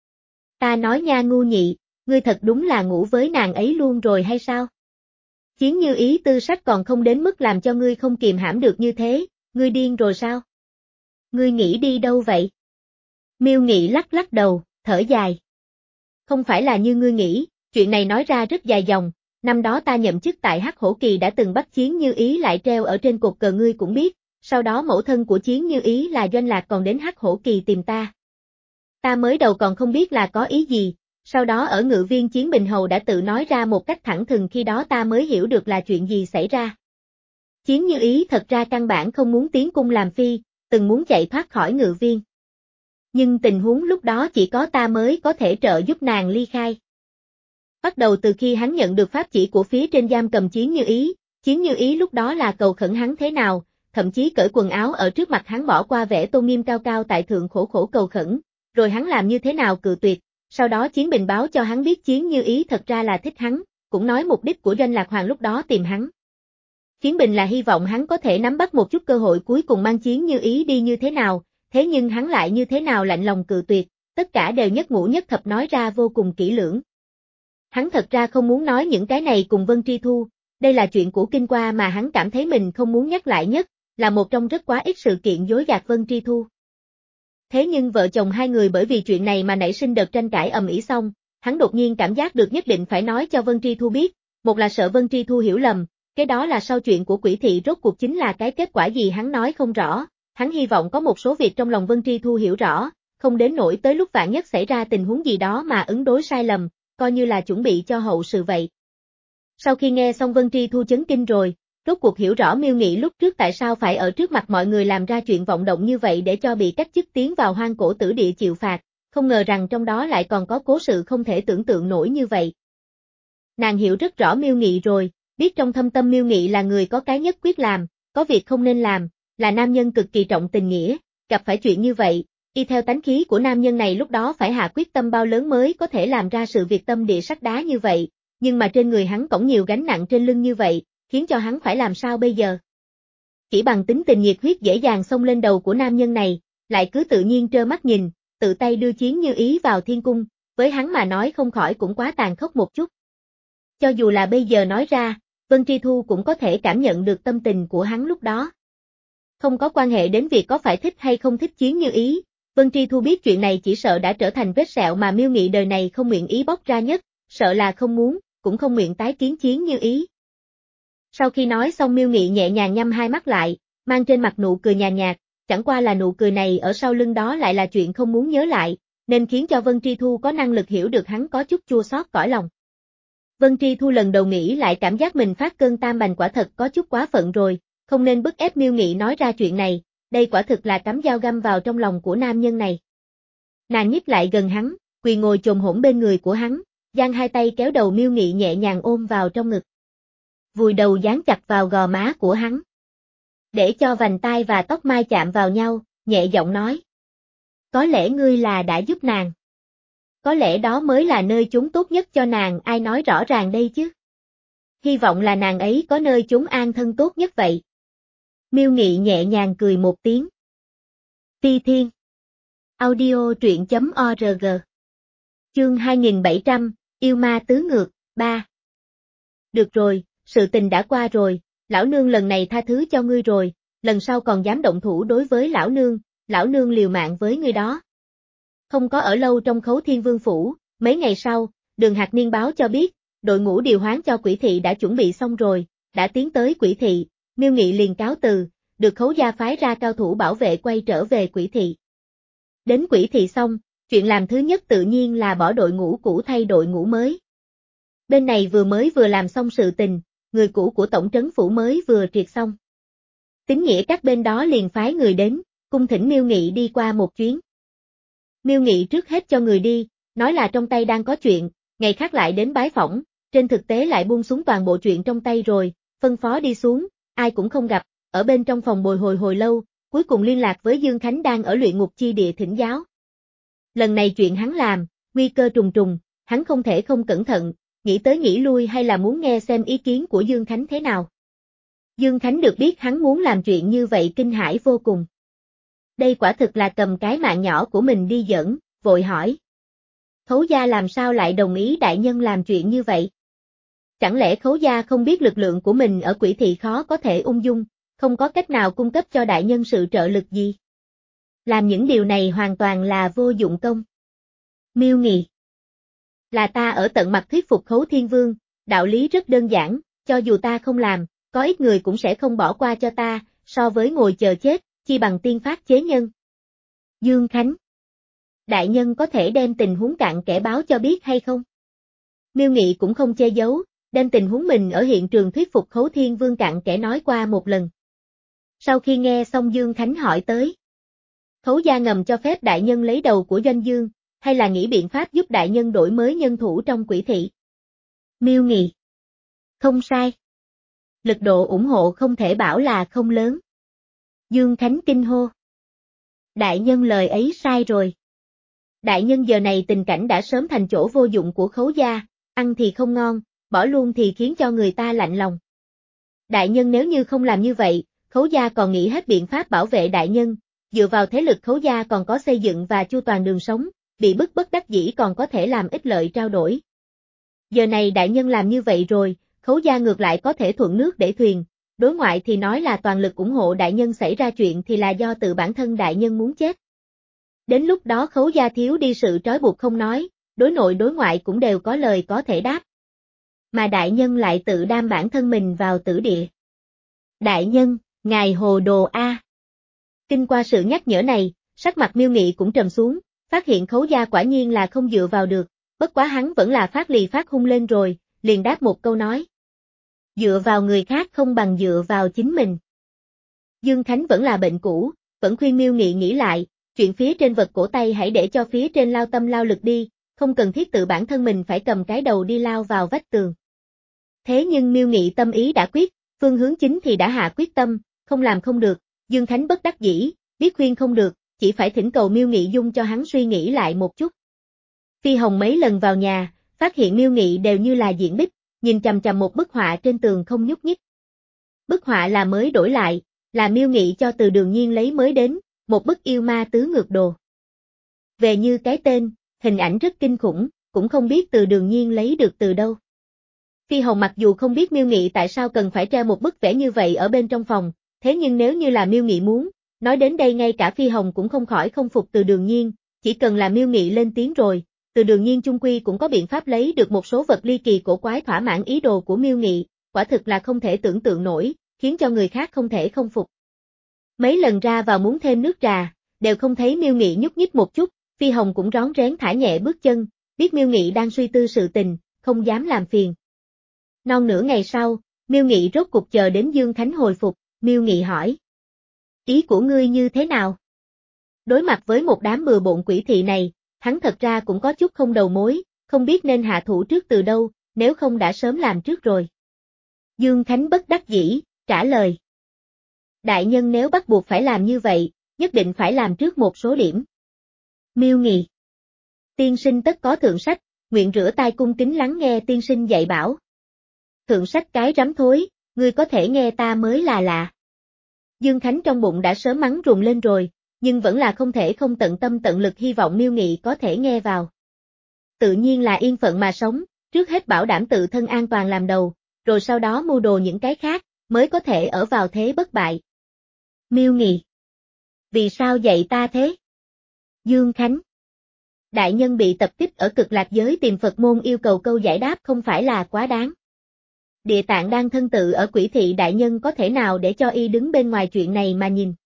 Ta nói nha ngu nhị, ngươi thật đúng là ngủ với nàng ấy luôn rồi hay sao? Chiến Như Ý tư sắc còn không đến mức làm cho ngươi không kìm hãm được như thế, ngươi điên rồi sao? Ngươi nghĩ đi đâu vậy? Miêu Nghị lắc lắc đầu, thở dài. Không phải là như ngươi nghĩ, chuyện này nói ra rất dài dòng, năm đó ta nhậm chức tại Hắc Hổ Kỳ đã từng bắt Chiến Như Ý lại treo ở trên cột cờ ngươi cũng biết, sau đó mẫu thân của Chiến Như Ý là Doanh Lạc còn đến Hắc Hổ Kỳ tìm ta. Ta mới đầu còn không biết là có ý gì, sau đó ở Ngự Viên Chiến Bình Hầu đã tự nói ra một cách thẳng thừng khi đó ta mới hiểu được là chuyện gì xảy ra. Chiến Như Ý thật ra căn bản không muốn tiến cung làm phi, từng muốn chạy thoát khỏi Ngự Viên. Nhưng tình huống lúc đó chỉ có ta mới có thể trợ giúp nàng ly khai. Bắt đầu từ khi hắn nhận được pháp chỉ của phía trên giam cầm Chiến Như Ý, Chiến Như Ý lúc đó là cầu khẩn hắn thế nào, thậm chí cởi quần áo ở trước mặt hắn bỏ qua vẻ tôn nghiêm cao cao tại thượng khổ khổ cầu khẩn, rồi hắn làm như thế nào cự tuyệt, sau đó Chiến Bình báo cho hắn biết Chiến Như Ý thật ra là thích hắn, cũng nói mục đích của Doanh Lạc Hoàng lúc đó tìm hắn. Chiến Bình là hy vọng hắn có thể nắm bắt một chút cơ hội cuối cùng mang Chiến Như Ý đi như thế nào, thế nhưng hắn lại như thế nào lạnh lòng cự tuyệt, tất cả đều nhất ngũ nhất thập nói ra vô cùng kỹ lưỡng. Hắn thật ra không muốn nói những cái này cùng Vân Tri Thu, đây là chuyện của kinh qua mà hắn cảm thấy mình không muốn nhắc lại nhất, là một trong rất quá ít sự kiện dối gạt Vân Tri Thu. Thế nhưng vợ chồng hai người bởi vì chuyện này mà nảy sinh đợt tranh cãi ầm ĩ xong, hắn đột nhiên cảm giác được nhất định phải nói cho Vân Tri Thu biết, một là sợ Vân Tri Thu hiểu lầm, cái đó là sau chuyện của quỷ thị rốt cuộc chính là cái kết quả gì hắn nói không rõ, hắn hy vọng có một số việc trong lòng Vân Tri Thu hiểu rõ, không đến nỗi tới lúc vạn nhất xảy ra tình huống gì đó mà ứng đối sai lầm, coi như là chuẩn bị cho hậu sự vậy. Sau khi nghe xong Vân Tri Thu chấn kinh rồi, rốt cuộc hiểu rõ Miêu Nghị lúc trước tại sao phải ở trước mặt mọi người làm ra chuyện vọng động như vậy để cho bị cách chức tiến vào hoang cổ tử địa chịu phạt, không ngờ rằng trong đó lại còn có cố sự không thể tưởng tượng nổi như vậy. Nàng hiểu rất rõ Miêu Nghị rồi, biết trong thâm tâm Miêu Nghị là người có cái nhất quyết làm, có việc không nên làm, là nam nhân cực kỳ trọng tình nghĩa, gặp phải chuyện như vậy, y theo tánh khí của nam nhân này lúc đó phải hạ quyết tâm bao lớn mới có thể làm ra sự việc tâm địa sắt đá như vậy, nhưng mà trên người hắn cõng nhiều gánh nặng trên lưng như vậy, khiến cho hắn phải làm sao bây giờ? Chỉ bằng tính tình nhiệt huyết dễ dàng xông lên đầu của nam nhân này, lại cứ tự nhiên trơ mắt nhìn, tự tay đưa Chiến Như Ý vào thiên cung, với hắn mà nói không khỏi cũng quá tàn khốc một chút. Cho dù là bây giờ nói ra, Vân Tri Thu cũng có thể cảm nhận được tâm tình của hắn lúc đó. Không có quan hệ đến việc có phải thích hay không thích Chiến Như Ý, Vân Tri Thu biết chuyện này chỉ sợ đã trở thành vết sẹo mà Miêu Nghị đời này không nguyện ý bóc ra nhất, sợ là không muốn, cũng không nguyện tái kiến Chiến Như Ý. Sau khi nói xong Miêu Nghị nhẹ nhàng nhắm hai mắt lại, mang trên mặt nụ cười nhàn nhạt, chẳng qua là nụ cười này ở sau lưng đó lại là chuyện không muốn nhớ lại, nên khiến cho Vân Tri Thu có năng lực hiểu được hắn có chút chua xót cõi lòng. Vân Tri Thu lần đầu nghĩ lại cảm giác mình phát cơn tam bành quả thật có chút quá phận rồi, không nên bức ép Miêu Nghị nói ra chuyện này, đây quả thực là cắm dao găm vào trong lòng của nam nhân này. Nàng nhích lại gần hắn, quỳ ngồi chồm hổm bên người của hắn, giang hai tay kéo đầu Miêu Nghị nhẹ nhàng ôm vào trong ngực. Vùi đầu dán chặt vào gò má của hắn. Để cho vành tai và tóc mai chạm vào nhau, nhẹ giọng nói. Có lẽ ngươi là đã giúp nàng. Có lẽ đó mới là nơi chốn tốt nhất cho nàng, ai nói rõ ràng đây chứ. Hy vọng là nàng ấy có nơi chốn an thân tốt nhất vậy. Miêu Nghị nhẹ nhàng cười một tiếng. Ti Thiên. Audio truyện chấm org. Chương hai nghìn bảy trăm, Yêu Ma Tứ Ngược, ba. Được rồi, sự tình đã qua rồi, lão nương lần này tha thứ cho ngươi rồi, lần sau còn dám động thủ đối với lão nương, lão nương liều mạng với ngươi đó. Không có ở lâu trong Khấu Thiên Vương phủ, mấy ngày sau, Đường Hạc Niên báo cho biết, đội ngũ điều hoán cho quỷ thị đã chuẩn bị xong rồi, đã tiến tới quỷ thị, Miêu Nghị liền cáo từ, được Khấu gia phái ra cao thủ bảo vệ quay trở về quỷ thị. Đến quỷ thị xong, chuyện làm thứ nhất tự nhiên là bỏ đội ngũ cũ thay đội ngũ mới. Bên này vừa mới vừa làm xong sự tình, người cũ của tổng trấn phủ mới vừa triệt xong. Tín nghĩa các bên đó liền phái người đến, cung thỉnh Miêu Nghị đi qua một chuyến. Miêu Nghị trước hết cho người đi, nói là trong tay đang có chuyện, ngày khác lại đến bái phỏng, trên thực tế lại buông xuống toàn bộ chuyện trong tay rồi, phân phó đi xuống, ai cũng không gặp, ở bên trong phòng bồi hồi hồi lâu, cuối cùng liên lạc với Dương Khánh đang ở luyện ngục chi địa thỉnh giáo. Lần này chuyện hắn làm, nguy cơ trùng trùng, hắn không thể không cẩn thận, nghĩ tới nghĩ lui hay là muốn nghe xem ý kiến của Dương Khánh thế nào. Dương Khánh được biết hắn muốn làm chuyện như vậy kinh hãi vô cùng. Đây quả thực là cầm cái mạng nhỏ của mình đi giỡn, vội hỏi. Khấu gia làm sao lại đồng ý đại nhân làm chuyện như vậy? Chẳng lẽ Khấu gia không biết lực lượng của mình ở quỷ thị khó có thể ung dung, không có cách nào cung cấp cho đại nhân sự trợ lực gì? Làm những điều này hoàn toàn là vô dụng công. Miêu Nghị. Là ta ở tận mặt thuyết phục Khấu Thiên Vương, đạo lý rất đơn giản, cho dù ta không làm, có ít người cũng sẽ không bỏ qua cho ta, so với ngồi chờ chết, chi bằng tiên phát chế nhân. Dương Khánh. Đại nhân có thể đem tình huống cặn kẽ báo cho biết hay không? Miêu Nghị cũng không che giấu, đem tình huống mình ở hiện trường thuyết phục Khấu Thiên Vương cặn kẽ nói qua một lần. Sau khi nghe xong Dương Khánh hỏi tới. Khấu gia ngầm cho phép đại nhân lấy đầu của Doanh Dương, hay là nghĩ biện pháp giúp đại nhân đổi mới nhân thủ trong quỷ thị? Miêu Nghị. Không sai. Lực độ ủng hộ không thể bảo là không lớn. Dương Khánh kinh hô. Đại nhân lời ấy sai rồi. Đại nhân giờ này tình cảnh đã sớm thành chỗ vô dụng của Khấu gia, ăn thì không ngon, bỏ luôn thì khiến cho người ta lạnh lòng. Đại nhân nếu như không làm như vậy, Khấu gia còn nghĩ hết biện pháp bảo vệ đại nhân, dựa vào thế lực Khấu gia còn có xây dựng và chu toàn đường sống, bị bức bất đắc dĩ còn có thể làm ích lợi trao đổi. Giờ này đại nhân làm như vậy rồi, Khấu gia ngược lại có thể thuận nước để thuyền, đối ngoại thì nói là toàn lực ủng hộ đại nhân, xảy ra chuyện thì là do tự bản thân đại nhân muốn chết. Đến lúc đó Khấu gia thiếu đi sự trói buộc không nói, đối nội đối ngoại cũng đều có lời có thể đáp. Mà đại nhân lại tự đam bản thân mình vào tử địa. Đại nhân, ngài hồ đồ a. Kinh qua sự nhắc nhở này, sắc mặt Miêu Nghị cũng trầm xuống, phát hiện Khấu gia quả nhiên là không dựa vào được, bất quá hắn vẫn là phát lì phát hung lên rồi, liền đáp một câu nói. Dựa vào người khác không bằng dựa vào chính mình. Dương Khánh vẫn là bệnh cũ, vẫn khuyên Miêu Nghị nghĩ lại, chuyện phía trên vật cổ tay hãy để cho phía trên lao tâm lao lực đi, không cần thiết tự bản thân mình phải cầm cái đầu đi lao vào vách tường. Thế nhưng Miêu Nghị tâm ý đã quyết, phương hướng chính thì đã hạ quyết tâm, không làm không được, Dương Khánh bất đắc dĩ, biết khuyên không được, chỉ phải thỉnh cầu Miêu Nghị dung cho hắn suy nghĩ lại một chút. Phi Hồng mấy lần vào nhà, phát hiện Miêu Nghị đều như là diện bích, nhìn chằm chằm một bức họa trên tường không nhúc nhích. Bức họa là mới đổi lại, là Miêu Nghị cho từ Đường Nhiên lấy mới đến, một bức yêu ma tứ ngược đồ. Về như cái tên, hình ảnh rất kinh khủng, cũng không biết từ Đường Nhiên lấy được từ đâu. Phi Hồng mặc dù không biết Miêu Nghị tại sao cần phải treo một bức vẽ như vậy ở bên trong phòng, thế nhưng nếu như là Miêu Nghị muốn, nói đến đây ngay cả Phi Hồng cũng không khỏi không phục từ Đường Nhiên, chỉ cần là Miêu Nghị lên tiếng rồi, từ Đường Nhiên chung quy cũng có biện pháp lấy được một số vật ly kỳ cổ quái thỏa mãn ý đồ của Miêu Nghị, quả thực là không thể tưởng tượng nổi, khiến cho người khác không thể không phục. Mấy lần ra vào muốn thêm nước trà, đều không thấy Miêu Nghị nhúc nhích một chút, Phi Hồng cũng rón rén thả nhẹ bước chân, biết Miêu Nghị đang suy tư sự tình, không dám làm phiền. Non nửa ngày sau, Miêu Nghị rốt cục chờ đến Dương Khánh hồi phục, Miêu Nghị hỏi. Ý của ngươi như thế nào? Đối mặt với một đám bừa bộn quỷ thị này, hắn thật ra cũng có chút không đầu mối, không biết nên hạ thủ trước từ đâu, nếu không đã sớm làm trước rồi. Dương Khánh bất đắc dĩ, trả lời. Đại nhân nếu bắt buộc phải làm như vậy, nhất định phải làm trước một số điểm. Miêu Nghị. Tiên sinh tất có thượng sách, nguyện rửa tai cung kính lắng nghe tiên sinh dạy bảo. Thượng sách cái rắm thối, ngươi có thể nghe ta mới là lạ. Dương Khánh trong bụng đã sớm mắng rùng lên rồi, nhưng vẫn là không thể không tận tâm tận lực hy vọng Miêu Nghị có thể nghe vào. Tự nhiên là yên phận mà sống, trước hết bảo đảm tự thân an toàn làm đầu, rồi sau đó mưu đồ những cái khác, mới có thể ở vào thế bất bại. Miêu Nghị. Vì sao dạy ta thế? Dương Khánh. Đại nhân bị tập kích ở Cực Lạc giới tìm Phật môn yêu cầu câu giải đáp không phải là quá đáng. Địa Tạng đang thân tự ở quỷ thị đại nhân có thể nào để cho y đứng bên ngoài chuyện này mà nhìn.